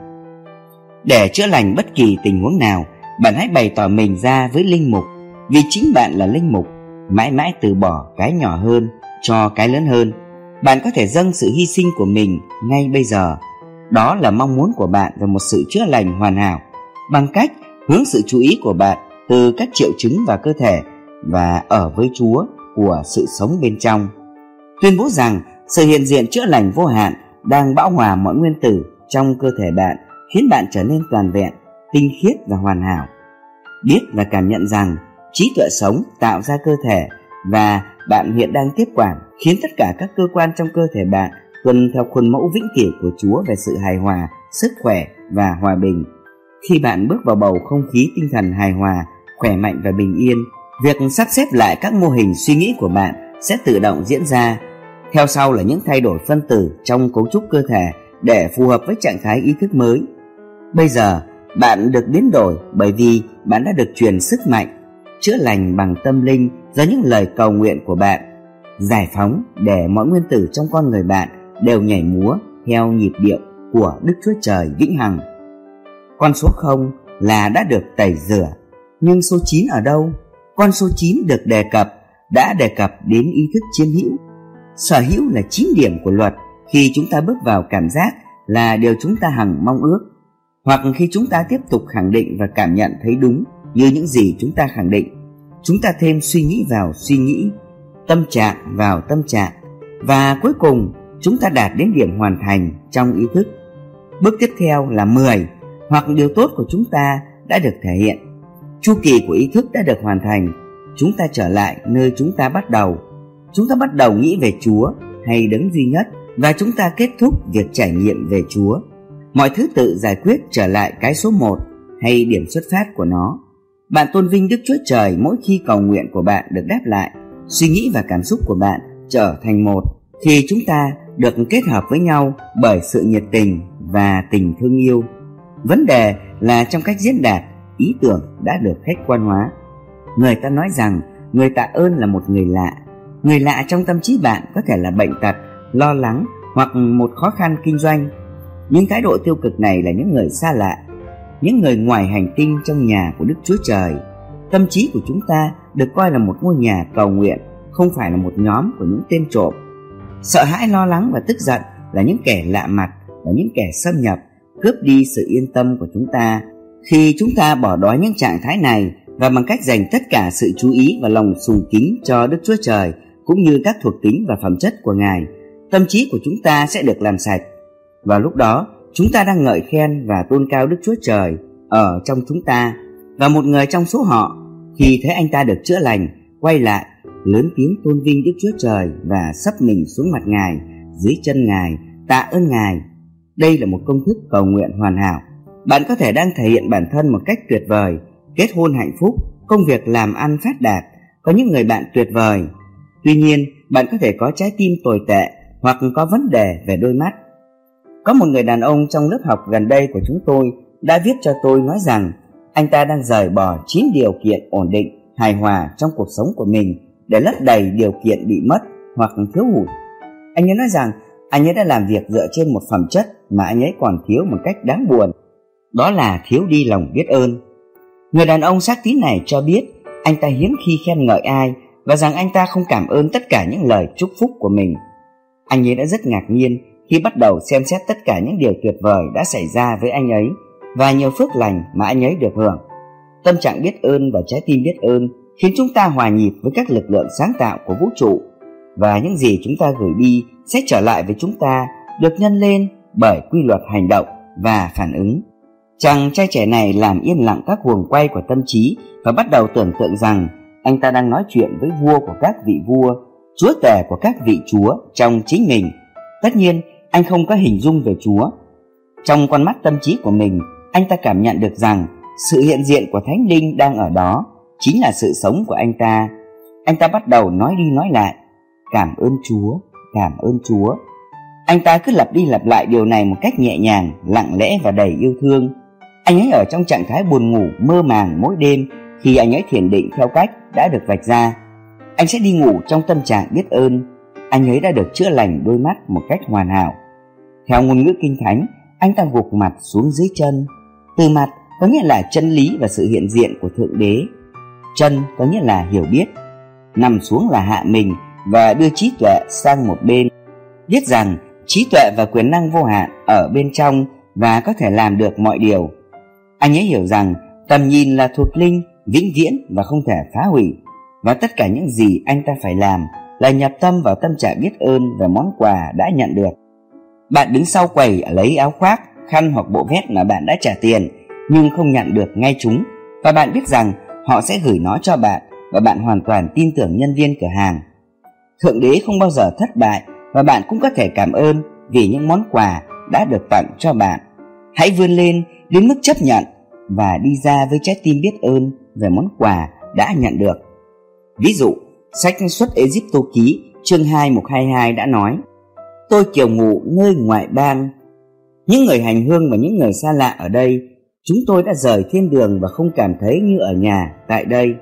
Để chữa lành bất kỳ tình huống nào, bạn hãy bày tỏ mình ra với linh mục, vì chính bạn là linh mục, mãi mãi từ bỏ cái nhỏ hơn cho cái lớn hơn. Bạn có thể dâng sự hy sinh của mình ngay bây giờ. Đó là mong muốn của bạn về một sự chữa lành hoàn hảo, bằng cách hướng sự chú ý của bạn từ các triệu chứng và cơ thể và ở với Chúa của sự sống bên trong. Tuyên bố rằng sự hiện diện chữa lành vô hạn đang bão hòa mọi nguyên tử trong cơ thể bạn, khiến bạn trở nên toàn vẹn, tinh khiết và hoàn hảo. Biết và cảm nhận rằng trí tuệ sống tạo ra cơ thể và bạn hiện đang tiếp quản, khiến tất cả các cơ quan trong cơ thể bạn tuân theo khuôn mẫu vĩnh cửu của Chúa về sự hài hòa, sức khỏe và hòa bình. Khi bạn bước vào bầu không khí tinh thần hài hòa, khỏe mạnh và bình yên, việc sắp xếp lại các mô hình suy nghĩ của bạn sẽ tự động diễn ra. Theo sau là những thay đổi phân tử trong cấu trúc cơ thể để phù hợp với trạng thái ý thức mới. Bây giờ, bạn được biến đổi bởi vì bạn đã được truyền sức mạnh, chữa lành bằng tâm linh do những lời cầu nguyện của bạn, giải phóng để mọi nguyên tử trong con người bạn đều nhảy múa theo nhịp điệu của Đức Chúa Trời vĩnh hằng. Con số không là đã được tẩy rửa, nhưng số chín ở đâu? Con số chín được đề cập đã đề cập đến ý thức chiếm hữu. Sở hữu là chín điểm của luật khi chúng ta bước vào cảm giác là điều chúng ta hằng mong ước, hoặc khi chúng ta tiếp tục khẳng định và cảm nhận thấy đúng như những gì chúng ta khẳng định. Chúng ta thêm suy nghĩ vào suy nghĩ, tâm trạng vào tâm trạng, và cuối cùng chúng ta đạt đến điểm hoàn thành trong ý thức. Bước tiếp theo là mười, hoặc điều tốt của chúng ta đã được thể hiện. Chu kỳ của ý thức đã được hoàn thành. Chúng ta trở lại nơi chúng ta bắt đầu. Chúng ta bắt đầu nghĩ về Chúa hay Đấng duy nhất, và chúng ta kết thúc việc trải nghiệm về Chúa. Mọi thứ tự giải quyết trở lại cái số một hay điểm xuất phát của nó. Bạn tôn vinh Đức Chúa Trời mỗi khi cầu nguyện của bạn được đáp lại. Suy nghĩ và cảm xúc của bạn trở thành một khi chúng ta được kết hợp với nhau bởi sự nhiệt tình và tình thương yêu. Vấn đề là trong cách diễn đạt, ý tưởng đã được khách quan hóa. Người ta nói rằng người tạ ơn là một người lạ. Người lạ trong tâm trí bạn có thể là bệnh tật, lo lắng hoặc một khó khăn kinh doanh. Những thái độ tiêu cực này là những người xa lạ, những người ngoài hành tinh trong nhà của Đức Chúa Trời. Tâm trí của chúng ta được coi là một ngôi nhà cầu nguyện, không phải là một nhóm của những tên trộm. Sợ hãi, lo lắng và tức giận là những kẻ lạ mặt và những kẻ xâm nhập, cướp đi sự yên tâm của chúng ta. Khi chúng ta bỏ đói những trạng thái này và bằng cách dành tất cả sự chú ý và lòng sùng kính cho Đức Chúa Trời cũng như các thuộc tính và phẩm chất của Ngài, tâm trí của chúng ta sẽ được làm sạch. Vào lúc đó, chúng ta đang ngợi khen và tôn cao Đức Chúa Trời ở trong chúng ta, và một người trong số họ, khi thấy anh ta được chữa lành, quay lại lớn tiếng tôn vinh Đức Chúa Trời và sấp mình xuống mặt Ngài, dưới chân Ngài, tạ ơn Ngài. Đây là một công thức cầu nguyện hoàn hảo. Bạn có thể đang thể hiện bản thân một cách tuyệt vời, kết hôn hạnh phúc, công việc làm ăn phát đạt, có những người bạn tuyệt vời. Tuy nhiên, bạn có thể có trái tim tồi tệ hoặc có vấn đề về đôi mắt. Có một người đàn ông trong lớp học gần đây của chúng tôi đã viết cho tôi nói rằng anh ta đang rời bỏ chín điều kiện ổn định, hài hòa trong cuộc sống của mình để lấp đầy điều kiện bị mất hoặc thiếu hụt. Anh ấy nói rằng anh ấy đã làm việc dựa trên một phẩm chất mà anh ấy còn thiếu một cách đáng buồn. Đó là thiếu đi lòng biết ơn. Người đàn ông xác tín này cho biết anh ta hiếm khi khen ngợi ai và rằng anh ta không cảm ơn tất cả những lời chúc phúc của mình. Anh ấy đã rất ngạc nhiên khi bắt đầu xem xét tất cả những điều tuyệt vời đã xảy ra với anh ấy và nhiều phước lành mà anh ấy được hưởng. Tâm trạng biết ơn và trái tim biết ơn khiến chúng ta hòa nhịp với các lực lượng sáng tạo của vũ trụ, và những gì chúng ta gửi đi sẽ trở lại với chúng ta, được nhân lên bởi quy luật hành động và phản ứng. Chàng trai trẻ này làm yên lặng các guồng quay của tâm trí và bắt đầu tưởng tượng rằng anh ta đang nói chuyện với vua của các vị vua, chúa tể của các vị chúa trong chính mình. Tất nhiên, anh không có hình dung về Chúa. Trong con mắt tâm trí của mình, anh ta cảm nhận được rằng sự hiện diện của Thánh Linh đang ở đó, chính là sự sống của anh ta. Anh ta bắt đầu nói đi nói lại: cảm ơn Chúa, cảm ơn Chúa. Anh ta cứ lặp đi lặp lại điều này một cách nhẹ nhàng, lặng lẽ và đầy yêu thương. Anh ấy ở trong trạng thái buồn ngủ, mơ màng mỗi đêm khi anh ấy thiền định theo cách đã được vạch ra. Anh sẽ đi ngủ trong tâm trạng biết ơn. Anh ấy đã được chữa lành đôi mắt một cách hoàn hảo. Theo ngôn ngữ Kinh Thánh, anh ta gục mặt xuống dưới chân. Từ mặt có nghĩa là chân lý và sự hiện diện của Thượng Đế. Chân có nghĩa là hiểu biết. Nằm xuống là hạ mình và đưa trí tuệ sang một bên. Biết rằng trí tuệ và quyền năng vô hạn ở bên trong và có thể làm được mọi điều. Anh ấy hiểu rằng tầm nhìn là thuộc linh, vĩnh viễn và không thể phá hủy. Và tất cả những gì anh ta phải làm là nhập tâm vào tâm trạng biết ơn về món quà đã nhận được. Bạn đứng sau quầy lấy áo khoác, khăn hoặc bộ vest mà bạn đã trả tiền nhưng không nhận được ngay chúng, và bạn biết rằng họ sẽ gửi nó cho bạn, và bạn hoàn toàn tin tưởng nhân viên cửa hàng. Thượng Đế không bao giờ thất bại, và bạn cũng có thể cảm ơn vì những món quà đã được tặng cho bạn. Hãy vươn lên đến mức chấp nhận và đi ra với trái tim biết ơn về món quà đã nhận được. Ví dụ, sách Xuất Ê-díp-tô ký chương hai mục hai mươi hai đã nói: Tôi kiều ngụ nơi ngoại bang. Những người hành hương và những người xa lạ ở đây, chúng tôi đã rời thiên đường và không cảm thấy như ở nhà tại đây.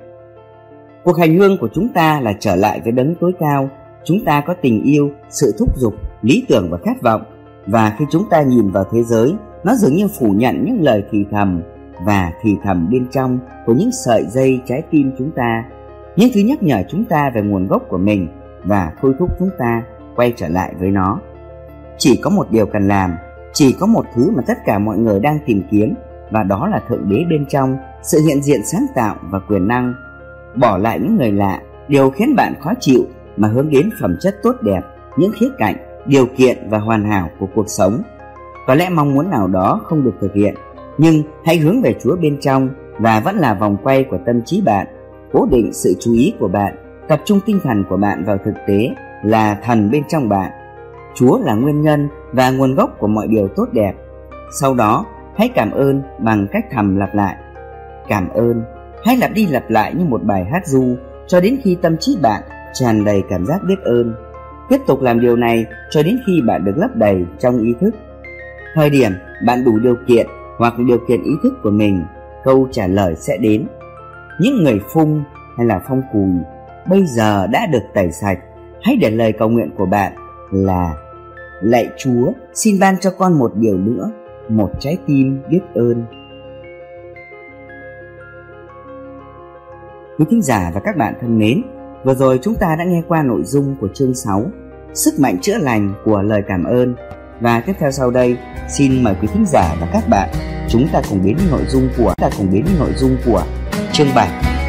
Cuộc hành hương của chúng ta là trở lại với đấng tối cao. Chúng ta có tình yêu, sự thúc giục, lý tưởng và khát vọng. Và khi chúng ta nhìn vào thế giới, nó dường như phủ nhận những lời thì thầm và thì thầm bên trong của những sợi dây trái tim chúng ta, những thứ nhắc nhở chúng ta về nguồn gốc của mình và thôi thúc chúng ta quay trở lại với nó. Chỉ có một điều cần làm, chỉ có một thứ mà tất cả mọi người đang tìm kiếm, và đó là Thượng Đế bên trong, sự hiện diện sáng tạo và quyền năng. Bỏ lại những người lạ, điều khiến bạn khó chịu, mà hướng đến phẩm chất tốt đẹp, những khía cạnh, điều kiện và hoàn hảo của cuộc sống. Có lẽ mong muốn nào đó không được thực hiện, nhưng hãy hướng về Chúa bên trong và vẫn là vòng quay của tâm trí bạn. Cố định sự chú ý của bạn, tập trung tinh thần của bạn vào thực tế là thần bên trong bạn. Chúa là nguyên nhân và nguồn gốc của mọi điều tốt đẹp. Sau đó, hãy cảm ơn bằng cách thầm lặp lại. Cảm ơn, hãy lặp đi lặp lại như một bài hát ru cho đến khi tâm trí bạn tràn đầy cảm giác biết ơn. Tiếp tục làm điều này cho đến khi bạn được lấp đầy trong ý thức. Thời điểm bạn đủ điều kiện hoặc điều kiện ý thức của mình, câu trả lời sẽ đến. Những người phung hay là phong cùi bây giờ đã được tẩy sạch. Hãy để lời cầu nguyện của bạn là: Lạy Chúa, xin ban cho con một điều nữa, một trái tim biết ơn. Quý thính giả và các bạn thân mến, vừa rồi chúng ta đã nghe qua nội dung của chương sáu, Sức mạnh chữa lành của lời cảm ơn. Và tiếp theo sau đây, xin mời quý thính giả và các bạn chúng ta cùng đến với nội dung của ta cùng đến với nội dung của chương bảy.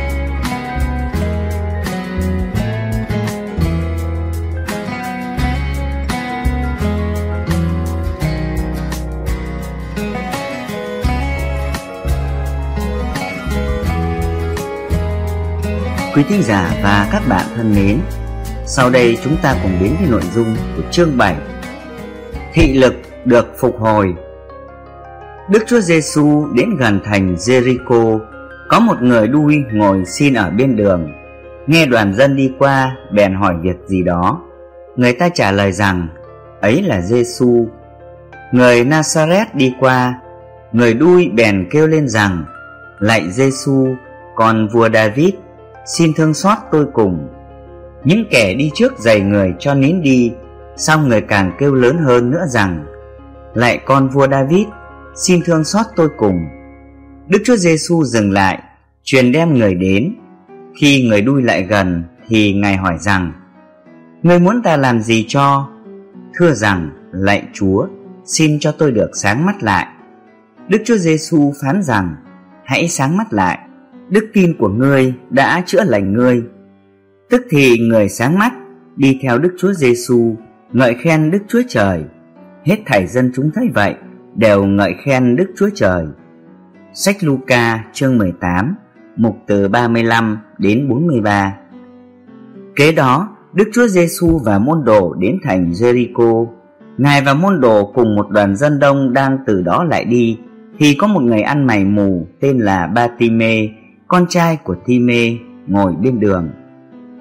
Quý thính giả và các bạn thân mến, sau đây chúng ta cùng đến với nội dung của chương bảy, thị lực được phục hồi. Đức Chúa Giêsu đến gần thành Jericho. Có một người đui ngồi xin ở bên đường. Nghe đoàn dân đi qua, bèn hỏi việc gì đó. Người ta trả lời rằng ấy là Giêsu, người Nazareth đi qua. Người đui bèn kêu lên rằng: Lạy Giêsu, con vua David, xin thương xót tôi cùng. Những kẻ đi trước giày người cho nín đi. Xong người càng kêu lớn hơn nữa rằng: Lạy con vua David, xin thương xót tôi cùng. Đức Chúa Giêsu dừng lại, truyền đem người đến. Khi người đui lại gần thì Ngài hỏi rằng: Ngươi muốn ta làm gì cho? Thưa rằng: Lạy Chúa, xin cho tôi được sáng mắt lại. Đức Chúa Giêsu phán rằng: Hãy sáng mắt lại, đức tin của ngươi đã chữa lành ngươi. Tức thì người sáng mắt đi theo Đức Chúa Giêsu, ngợi khen Đức Chúa Trời. Hết thảy dân chúng thấy vậy đều ngợi khen Đức Chúa Trời. Sách Luca chương mười tám, mục từ ba mươi lăm đến bốn mươi ba. Kế đó, Đức Chúa Giêsu và môn đồ đến thành Jericho. Ngài và môn đồ cùng một đoàn dân đông đang từ đó lại đi, thì có một người ăn mày mù tên là Ba-ti-mê, con trai của Thi-mê, ngồi bên đường.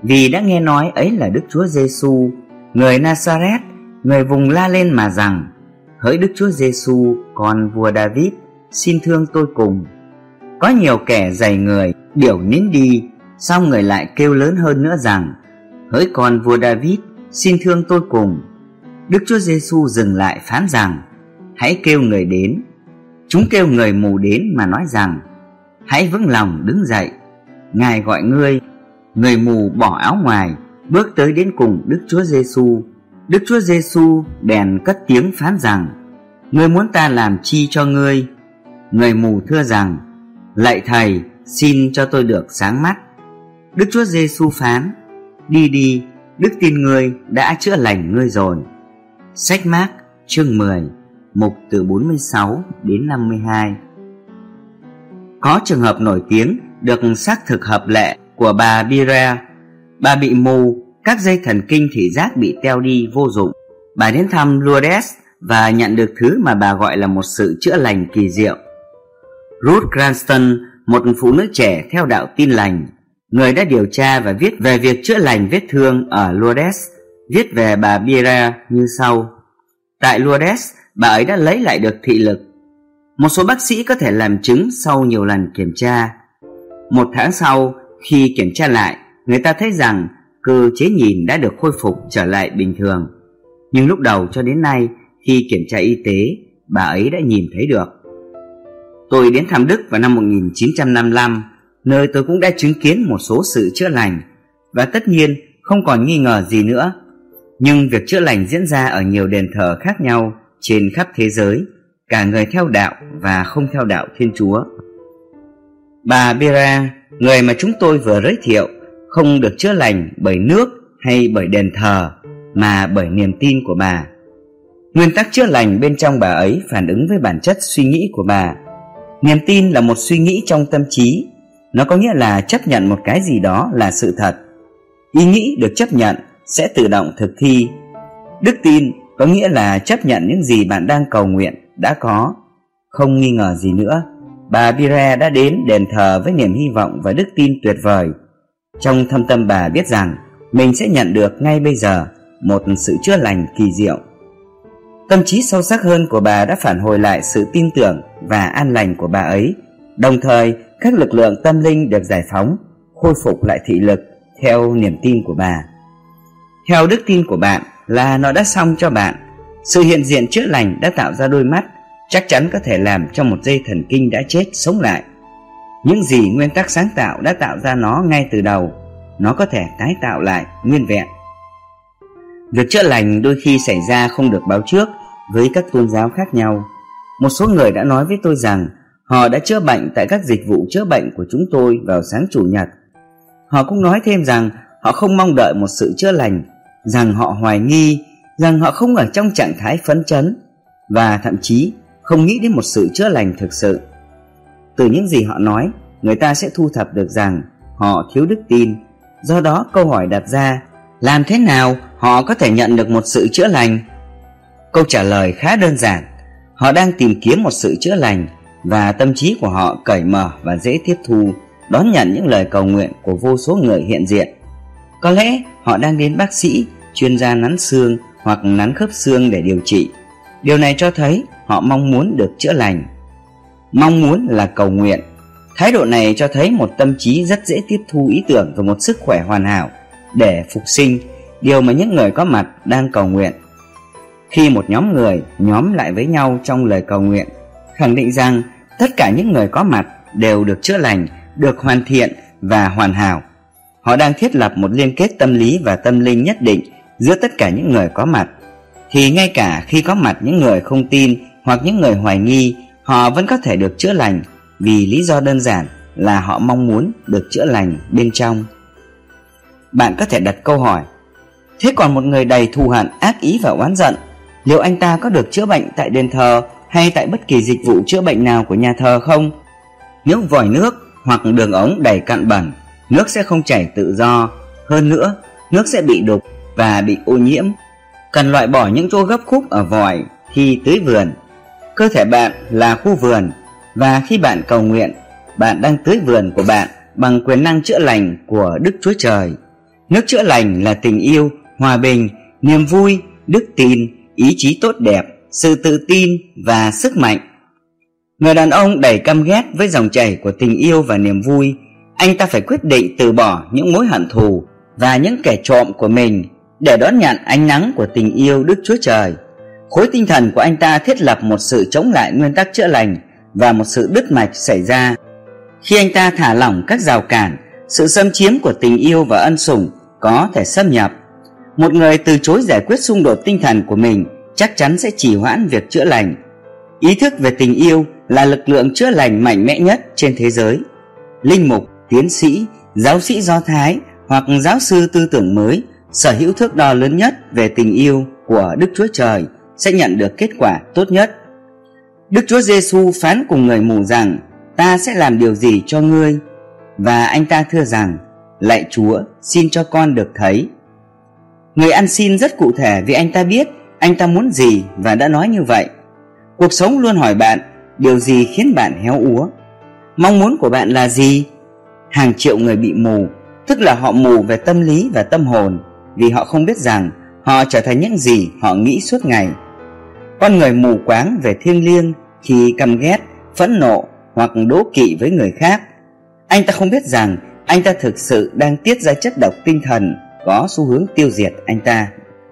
vì đã nghe nói ấy là Đức Chúa Giêsu, người Nazareth, người vùng la lên mà rằng: Hỡi Đức Chúa Giêsu, con vua David, xin thương tôi cùng. Có nhiều kẻ dày người điểu nín đi, xong người lại kêu lớn hơn nữa rằng: Hỡi con vua David, xin thương tôi cùng. Đức Chúa Giêsu dừng lại phán rằng: Hãy kêu người đến. Chúng kêu người mù đến mà nói rằng: Hãy vững lòng đứng dậy, Ngài gọi ngươi. Người mù bỏ áo ngoài, bước tới đến cùng Đức Chúa Giêsu. Đức Chúa Giêsu bèn cất tiếng phán rằng: Ngươi muốn ta làm chi cho ngươi? Người mù thưa rằng: Lạy Thầy, xin cho tôi được sáng mắt. Đức Chúa Giêsu phán: Đi đi, đức tin ngươi đã chữa lành ngươi rồi. Sách Mác chương mười, mục từ bốn mươi sáu đến năm mươi hai. Có trường hợp nổi tiếng được xác thực hợp lệ của bà Bira. Bà bị mù, các dây thần kinh thị giác bị teo đi vô dụng. Bà đến thăm Lourdes và nhận được thứ mà bà gọi là một sự chữa lành kỳ diệu. Ruth Cranston, một phụ nữ trẻ theo đạo Tin Lành, người đã điều tra và viết về việc chữa lành vết thương ở Lourdes, viết về bà Bira như sau. Tại Lourdes, bà ấy đã lấy lại được thị lực. Một số bác sĩ có thể làm chứng sau nhiều lần kiểm tra. Một tháng sau, khi kiểm tra lại, người ta thấy rằng cơ chế nhìn đã được khôi phục trở lại bình thường. Nhưng lúc đầu cho đến nay, khi kiểm tra y tế, bà ấy đã nhìn thấy được. Tôi đến thăm Đức vào năm một nghìn chín trăm năm mươi lăm, nơi tôi cũng đã chứng kiến một số sự chữa lành, và tất nhiên không còn nghi ngờ gì nữa. Nhưng việc chữa lành diễn ra ở nhiều đền thờ khác nhau trên khắp thế giới, cả người theo đạo và không theo đạo Thiên Chúa. Bà Bira, người mà chúng tôi vừa giới thiệu, không được chữa lành bởi nước hay bởi đền thờ, mà bởi niềm tin của bà. Nguyên tắc chữa lành bên trong bà ấy phản ứng với bản chất suy nghĩ của bà. Niềm tin là một suy nghĩ trong tâm trí. Nó có nghĩa là chấp nhận một cái gì đó là sự thật. Ý nghĩ được chấp nhận sẽ tự động thực thi. Đức tin có nghĩa là chấp nhận những gì bạn đang cầu nguyện đã có. Không nghi ngờ gì nữa, bà Bira đã đến đền thờ với niềm hy vọng và đức tin tuyệt vời. Trong thâm tâm bà biết rằng mình sẽ nhận được ngay bây giờ một sự chữa lành kỳ diệu. Tâm trí sâu sắc hơn của bà đã phản hồi lại sự tin tưởng và an lành của bà ấy. Đồng thời, các lực lượng tâm linh được giải phóng, khôi phục lại thị lực theo niềm tin của bà. Theo đức tin của bạn là nó đã xong cho bạn. Sự hiện diện chữa lành đã tạo ra đôi mắt, chắc chắn có thể làm cho một dây thần kinh đã chết sống lại. Những gì nguyên tắc sáng tạo đã tạo ra nó ngay từ đầu, nó có thể tái tạo lại nguyên vẹn. Việc chữa lành đôi khi xảy ra không được báo trước với các tôn giáo khác nhau. Một số người đã nói với tôi rằng họ đã chữa bệnh tại các dịch vụ chữa bệnh của chúng tôi vào sáng Chủ nhật. Họ cũng nói thêm rằng họ không mong đợi một sự chữa lành, rằng họ hoài nghi, rằng họ không ở trong trạng thái phấn chấn, và thậm chí không nghĩ đến một sự chữa lành thực sự. Từ những gì họ nói, người ta sẽ thu thập được rằng họ thiếu đức tin. Do đó câu hỏi đặt ra, làm thế nào họ có thể nhận được một sự chữa lành? Câu trả lời khá đơn giản. Họ đang tìm kiếm một sự chữa lành, và tâm trí của họ cởi mở và dễ tiếp thu, đón nhận những lời cầu nguyện của vô số người hiện diện. Có lẽ họ đang đến bác sĩ, chuyên gia nắn xương hoặc nắn khớp xương để điều trị. Điều này cho thấy họ mong muốn được chữa lành. Mong muốn là cầu nguyện. Thái độ này cho thấy một tâm trí rất dễ tiếp thu ý tưởng về một sức khỏe hoàn hảo để phục sinh, điều mà những người có mặt đang cầu nguyện. Khi một nhóm người nhóm lại với nhau trong lời cầu nguyện, khẳng định rằng tất cả những người có mặt đều được chữa lành, được hoàn thiện và hoàn hảo, họ đang thiết lập một liên kết tâm lý và tâm linh nhất định giữa tất cả những người có mặt. Thì ngay cả khi có mặt những người không tin hoặc những người hoài nghi, họ vẫn có thể được chữa lành, vì lý do đơn giản là họ mong muốn được chữa lành bên trong. Bạn có thể đặt câu hỏi, thế còn một người đầy thù hận, ác ý và oán giận, liệu anh ta có được chữa bệnh tại đền thờ hay tại bất kỳ dịch vụ chữa bệnh nào của nhà thờ không? Nếu vòi nước hoặc đường ống đầy cặn bẩn, nước sẽ không chảy tự do. Hơn nữa, nước sẽ bị đục và bị ô nhiễm. Cần loại bỏ những chỗ gấp khúc ở vòi khi tưới vườn. Cơ thể bạn là khu vườn, và khi bạn cầu nguyện, bạn đang tưới vườn của bạn bằng quyền năng chữa lành của Đức Chúa Trời. Nước chữa lành là tình yêu, hòa bình, niềm vui, đức tin, ý chí tốt đẹp, sự tự tin và sức mạnh. Người đàn ông đầy căm ghét với dòng chảy của tình yêu và niềm vui. Anh ta phải quyết định từ bỏ những mối hận thù và những kẻ trộm của mình để đón nhận ánh nắng của tình yêu Đức Chúa Trời. Khối tinh thần của anh ta thiết lập một sự chống lại nguyên tắc chữa lành và một sự đứt mạch xảy ra. Khi anh ta thả lỏng các rào cản, sự xâm chiếm của tình yêu và ân sủng có thể xâm nhập. Một người từ chối giải quyết xung đột tinh thần của mình chắc chắn sẽ trì hoãn việc chữa lành. Ý thức về tình yêu là lực lượng chữa lành mạnh mẽ nhất trên thế giới. Linh mục, tiến sĩ, giáo sĩ Do Thái hoặc giáo sư tư tưởng mới sở hữu thước đo lớn nhất về tình yêu của Đức Chúa Trời sẽ nhận được kết quả tốt nhất. Đức Chúa Giêsu phán cùng người mù rằng: "Ta sẽ làm điều gì cho ngươi?" Và anh ta thưa rằng: "Lạy Chúa, xin cho con được thấy." Người ăn xin rất cụ thể vì anh ta biết anh ta muốn gì và đã nói như vậy. Cuộc sống luôn hỏi bạn điều gì khiến bạn héo úa. Mong muốn của bạn là gì? Hàng triệu người bị mù, tức là họ mù về tâm lý và tâm hồn, vì họ không biết rằng họ trở thành những gì họ nghĩ suốt ngày. Con người mù quáng về thiêng liêng khi căm ghét, phẫn nộ hoặc đố kỵ với người khác. Anh ta không biết rằng anh ta thực sự đang tiết ra chất độc tinh thần có xu hướng tiêu diệt anh ta.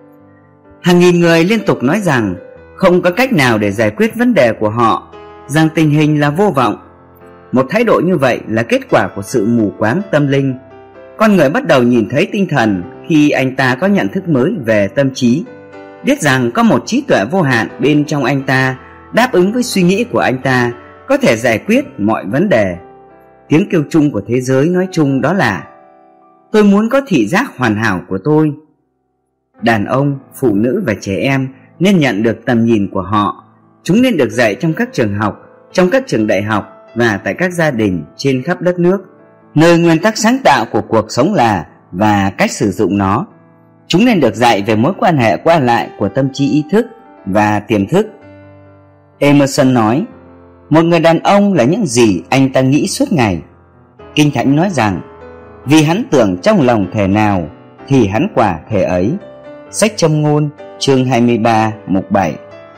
Hàng nghìn người liên tục nói rằng không có cách nào để giải quyết vấn đề của họ, rằng tình hình là vô vọng. Một thái độ như vậy là kết quả của sự mù quáng tâm linh. Con người bắt đầu nhìn thấy tinh thần khi anh ta có nhận thức mới về tâm trí, biết rằng có một trí tuệ vô hạn bên trong anh ta đáp ứng với suy nghĩ của anh ta, có thể giải quyết mọi vấn đề. Tiếng kêu chung của thế giới nói chung đó là: tôi muốn có thị giác hoàn hảo của tôi. Đàn ông, phụ nữ và trẻ em nên nhận được tầm nhìn của họ. Chúng nên được dạy trong các trường học, trong các trường đại học và tại các gia đình trên khắp đất nước, nơi nguyên tắc sáng tạo của cuộc sống là và cách sử dụng nó. Chúng nên được dạy về mối quan hệ qua lại của tâm trí ý thức và tiềm thức. Emerson nói: một người đàn ông là những gì anh ta nghĩ suốt ngày. Kinh Thánh nói rằng: vì hắn tưởng trong lòng thể nào thì hắn quả thể ấy. Sách Châm ngôn chương hai mươi ba mục bảy.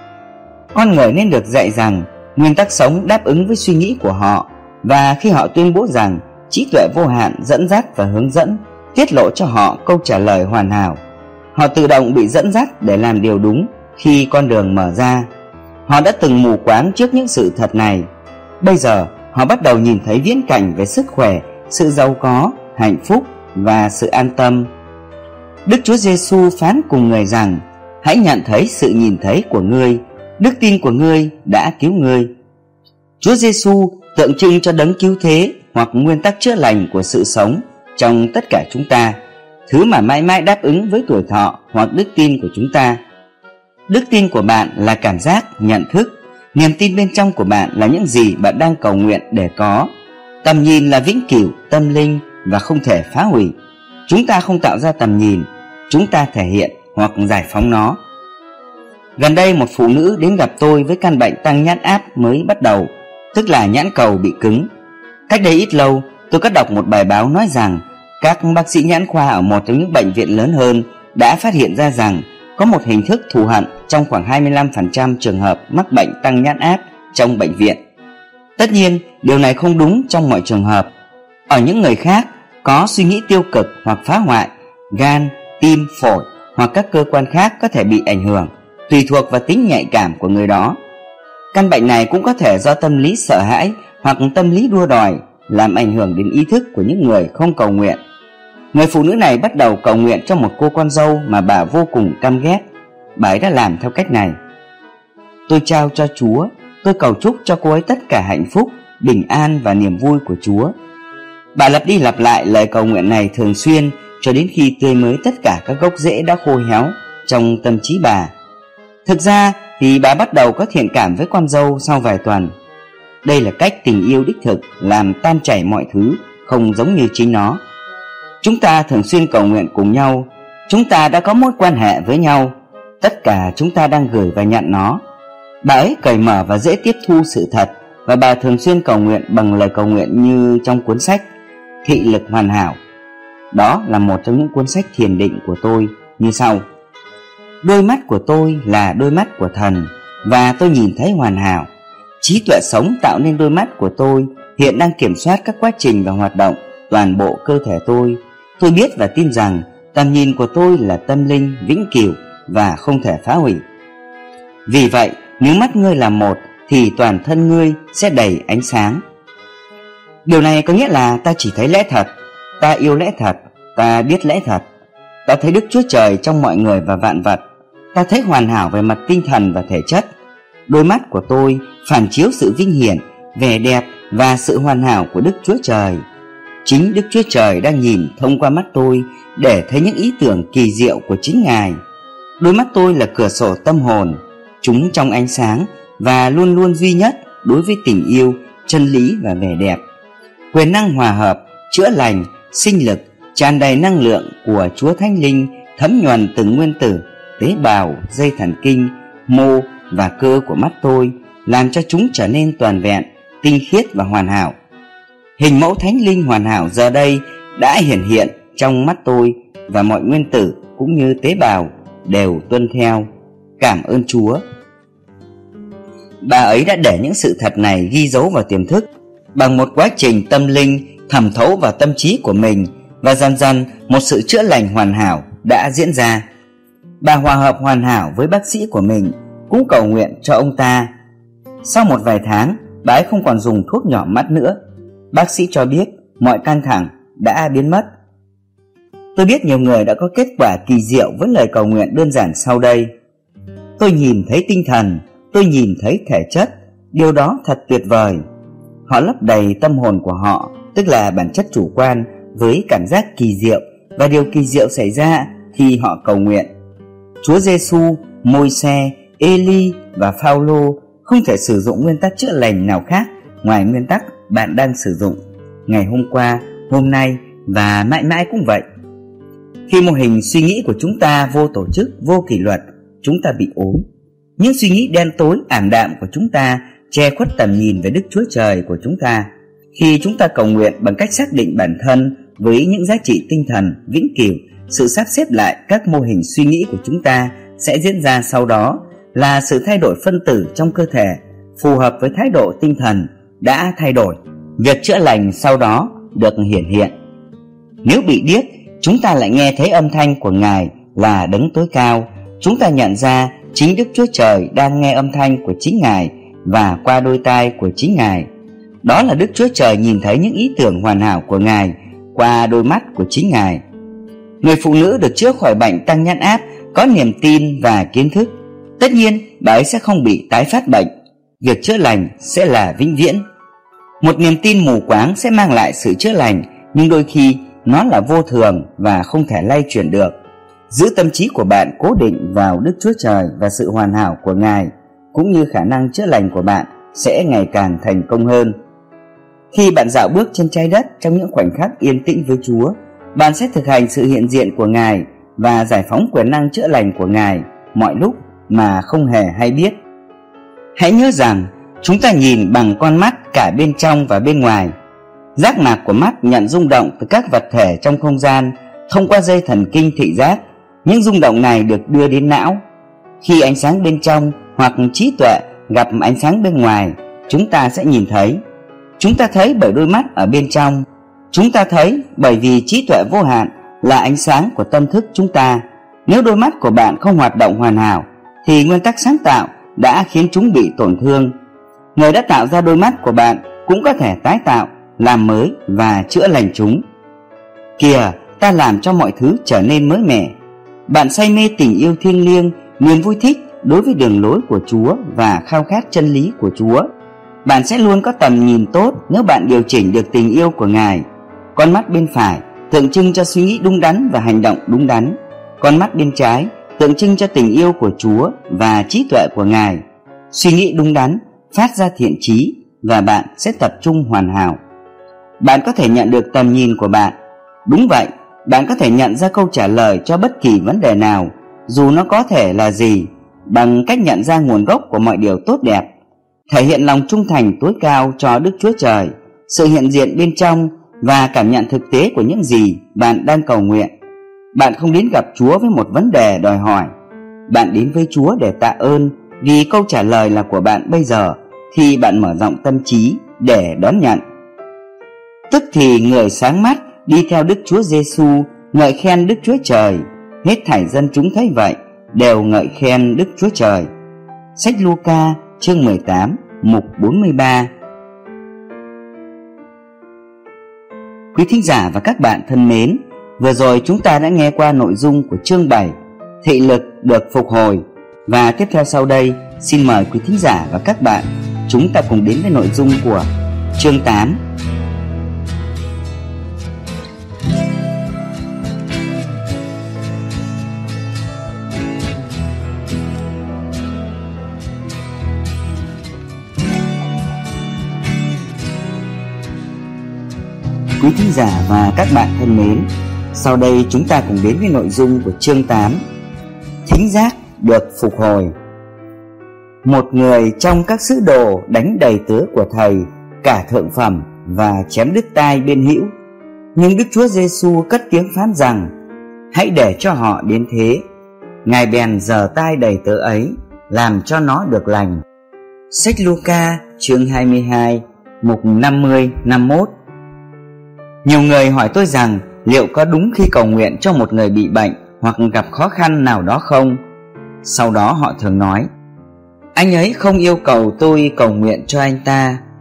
Con người nên được dạy rằng nguyên tắc sống đáp ứng với suy nghĩ của họ, và khi họ tuyên bố rằng trí tuệ vô hạn dẫn dắt và hướng dẫn, tiết lộ cho họ câu trả lời hoàn hảo, họ tự động bị dẫn dắt để làm điều đúng khi con đường mở ra. Họ đã từng mù quáng trước những sự thật này. Bây giờ họ bắt đầu nhìn thấy viễn cảnh về sức khỏe, sự giàu có, hạnh phúc và sự an tâm. Đức Chúa Giêsu phán cùng người rằng: hãy nhận thấy sự nhìn thấy của ngươi, đức tin của ngươi đã cứu ngươi. Chúa Giêsu tượng trưng cho đấng cứu thế hoặc nguyên tắc chữa lành của sự sống trong tất cả chúng ta, thứ mà mãi mãi đáp ứng với tuổi thọ hoặc đức tin của chúng ta. Đức tin của bạn là cảm giác, nhận thức. Niềm tin bên trong của bạn là những gì bạn đang cầu nguyện để có. Tầm nhìn là vĩnh cửu, tâm linh và không thể phá hủy. Chúng ta không tạo ra tầm nhìn, chúng ta thể hiện hoặc giải phóng nó. Gần đây một phụ nữ đến gặp tôi với căn bệnh tăng nhãn áp mới bắt đầu, tức là nhãn cầu bị cứng. Cách đây ít lâu, tôi có đọc một bài báo nói rằng các bác sĩ nhãn khoa ở một trong những bệnh viện lớn hơn đã phát hiện ra rằng có một hình thức thù hận trong khoảng hai mươi lăm phần trăm trường hợp mắc bệnh tăng nhãn áp trong bệnh viện. Tất nhiên, điều này không đúng trong mọi trường hợp. Ở những người khác có suy nghĩ tiêu cực hoặc phá hoại, gan, tim, phổi hoặc các cơ quan khác có thể bị ảnh hưởng, tùy thuộc vào tính nhạy cảm của người đó. Căn bệnh này cũng có thể do tâm lý sợ hãi hoặc tâm lý đua đòi làm ảnh hưởng đến ý thức của những người không cầu nguyện. Người phụ nữ này bắt đầu cầu nguyện cho một cô con dâu mà bà vô cùng căm ghét. Bà ấy đã làm theo cách này: tôi trao cho Chúa, tôi cầu chúc cho cô ấy tất cả hạnh phúc, bình an và niềm vui của Chúa. Bà lặp đi lặp lại lời cầu nguyện này thường xuyên cho đến khi tươi mới tất cả các gốc rễ đã khô héo trong tâm trí bà. Thực ra thì bà bắt đầu có thiện cảm với con dâu sau vài tuần. Đây là cách tình yêu đích thực làm tan chảy mọi thứ, không giống như chính nó. Chúng ta thường xuyên cầu nguyện cùng nhau, chúng ta đã có mối quan hệ với nhau, tất cả chúng ta đang gửi và nhận nó. Bà ấy cởi mở và dễ tiếp thu sự thật, và bà thường xuyên cầu nguyện bằng lời cầu nguyện như trong cuốn sách Thị lực hoàn hảo. Đó là một trong những cuốn sách thiền định của tôi như sau. Đôi mắt của tôi là đôi mắt của thần, và tôi nhìn thấy hoàn hảo. Trí tuệ sống tạo nên đôi mắt của tôi hiện đang kiểm soát các quá trình và hoạt động toàn bộ cơ thể tôi. Tôi biết và tin rằng tầm nhìn của tôi là tâm linh, vĩnh cửu và không thể phá hủy. Vì vậy, nếu mắt ngươi là một thì toàn thân ngươi sẽ đầy ánh sáng. Điều này có nghĩa là ta chỉ thấy lẽ thật, ta yêu lẽ thật, ta biết lẽ thật. Ta thấy Đức Chúa Trời trong mọi người và vạn vật. Ta thấy hoàn hảo về mặt tinh thần và thể chất. Đôi mắt của tôi phản chiếu sự vinh hiển, vẻ đẹp và sự hoàn hảo của Đức Chúa Trời. Chính Đức Chúa Trời đang nhìn thông qua mắt tôi để thấy những ý tưởng kỳ diệu của chính Ngài. Đôi mắt tôi là cửa sổ tâm hồn. Chúng trong ánh sáng và luôn luôn duy nhất đối với tình yêu, chân lý và vẻ đẹp. Quyền năng hòa hợp, chữa lành, sinh lực, tràn đầy năng lượng của Chúa Thánh Linh thấm nhuần từng nguyên tử, tế bào, dây thần kinh, mô và cơ của mắt tôi, làm cho chúng trở nên toàn vẹn, tinh khiết và hoàn hảo. Hình mẫu Thánh Linh hoàn hảo giờ đây đã hiển hiện trong mắt tôi, và mọi nguyên tử cũng như tế bào đều tuân theo. Cảm ơn Chúa. Bà ấy đã để những sự thật này ghi dấu vào tiềm thức bằng một quá trình tâm linh thẩm thấu vào tâm trí của mình, và dần dần một sự chữa lành hoàn hảo đã diễn ra. Bà hòa hợp hoàn hảo với bác sĩ của mình, cũng cầu nguyện cho ông ta. Sau một vài tháng, bà ấy không còn dùng thuốc nhỏ mắt nữa. Bác sĩ cho biết mọi căng thẳng đã biến mất. Tôi biết nhiều người đã có kết quả kỳ diệu với lời cầu nguyện đơn giản sau đây. Tôi nhìn thấy tinh thần, tôi nhìn thấy thể chất. Điều đó thật tuyệt vời. Họ lấp đầy tâm hồn của họ, tức là bản chất chủ quan, với cảm giác kỳ diệu, và điều kỳ diệu xảy ra khi họ cầu nguyện. Chúa Giêsu, Môi-se, Eli và Phao-lô không thể sử dụng nguyên tắc chữa lành nào khác ngoài nguyên tắc bạn đang sử dụng ngày hôm qua, hôm nay và mãi mãi cũng vậy. Khi mô hình suy nghĩ của chúng ta vô tổ chức, vô kỷ luật, chúng ta bị ốm. Những suy nghĩ đen tối, ảm đạm của chúng ta che khuất tầm nhìn về Đức Chúa Trời của chúng ta. Khi chúng ta cầu nguyện bằng cách xác định bản thân với những giá trị tinh thần vĩnh cửu, sự sắp xếp lại các mô hình suy nghĩ của chúng ta sẽ diễn ra sau đó là sự thay đổi phân tử trong cơ thể phù hợp với thái độ tinh thần đã thay đổi. Việc chữa lành sau đó được hiển hiện. Nếu bị điếc, chúng ta lại nghe thấy âm thanh của Ngài là Đấng tối cao. Chúng ta nhận ra chính Đức Chúa Trời đang nghe âm thanh của chính Ngài và qua đôi tai của chính Ngài. Đó là Đức Chúa Trời nhìn thấy những ý tưởng hoàn hảo của Ngài qua đôi mắt của chính Ngài. Người phụ nữ được chữa khỏi bệnh tăng nhãn áp có niềm tin và kiến thức. Tất nhiên, bà ấy sẽ không bị tái phát bệnh. Việc chữa lành sẽ là vĩnh viễn. Một niềm tin mù quáng sẽ mang lại sự chữa lành, nhưng đôi khi nó là vô thường và không thể lay chuyển được. Giữ tâm trí của bạn cố định vào Đức Chúa Trời và sự hoàn hảo của Ngài, cũng như khả năng chữa lành của bạn sẽ ngày càng thành công hơn. Khi bạn dạo bước trên trái đất trong những khoảnh khắc yên tĩnh với Chúa, bạn sẽ thực hành sự hiện diện của Ngài và giải phóng quyền năng chữa lành của Ngài mọi lúc mà không hề hay biết. Hãy nhớ rằng chúng ta nhìn bằng con mắt cả bên trong và bên ngoài. Giác mạc của mắt nhận rung động từ các vật thể trong không gian thông qua dây thần kinh thị giác. Những rung động này được đưa đến não. Khi ánh sáng bên trong hoặc trí tuệ gặp ánh sáng bên ngoài, chúng ta sẽ nhìn thấy. Chúng ta thấy bởi đôi mắt ở bên trong. Chúng ta thấy bởi vì trí tuệ vô hạn là ánh sáng của tâm thức chúng ta. Nếu đôi mắt của bạn không hoạt động hoàn hảo, thì nguyên tắc sáng tạo đã khiến chúng bị tổn thương. Người đã tạo ra đôi mắt của bạn cũng có thể tái tạo, làm mới và chữa lành chúng. Kìa, ta làm cho mọi thứ trở nên mới mẻ. Bạn say mê tình yêu thiêng liêng, niềm vui thích đối với đường lối của Chúa và khao khát chân lý của Chúa. Bạn sẽ luôn có tầm nhìn tốt nếu bạn điều chỉnh được tình yêu của Ngài. Con mắt bên phải tượng trưng cho suy nghĩ đúng đắn và hành động đúng đắn. Con mắt bên trái tượng trưng cho tình yêu của Chúa và trí tuệ của Ngài. Suy nghĩ đúng đắn phát ra thiện chí và bạn sẽ tập trung hoàn hảo. Bạn có thể nhận được tầm nhìn của bạn. Đúng vậy, bạn có thể nhận ra câu trả lời cho bất kỳ vấn đề nào, dù nó có thể là gì, bằng cách nhận ra nguồn gốc của mọi điều tốt đẹp. Thể hiện lòng trung thành tối cao cho Đức Chúa Trời. Sự hiện diện bên trong và cảm nhận thực tế của những gì bạn đang cầu nguyện. Bạn không đến gặp Chúa với một vấn đề đòi hỏi. Bạn đến với Chúa để tạ ơn vì câu trả lời là của bạn bây giờ khi bạn mở rộng tâm trí để đón nhận. Tức thì người sáng mắt đi theo Đức Chúa Giêsu ngợi khen Đức Chúa Trời. Hết thảy dân chúng thấy vậy đều ngợi khen Đức Chúa Trời. Sách Luca chương mười tám mục bốn mươi ba. Quý thính giả và các bạn thân mến, vừa rồi chúng ta đã nghe qua nội dung của chương bảy, thị lực được phục hồi. Và tiếp theo sau đây, xin mời quý thính giả và các bạn chúng ta cùng đến với nội dung của chương tám. Quý thính giả và các bạn thân mến, sau đây chúng ta cùng đến với nội dung của chương tám, thính giác được phục hồi. Một người trong các sứ đồ đánh đầy tớ của thầy cả thượng phẩm và chém đứt tai bên hữu. Nhưng Đức Chúa Giêsu cất tiếng phán rằng: hãy để cho họ đến thế. Ngài bèn giở tai đầy tớ ấy, làm cho nó được lành. Sách Luca chương hai mươi hai mục năm mươi năm mươi mốt. Nhiều người hỏi tôi rằng liệu có đúng khi cầu nguyện cho một người bị bệnh hoặc gặp khó khăn nào đó không? Sau đó họ thường nói: anh ấy không yêu cầu tôi cầu nguyện cho anh ta,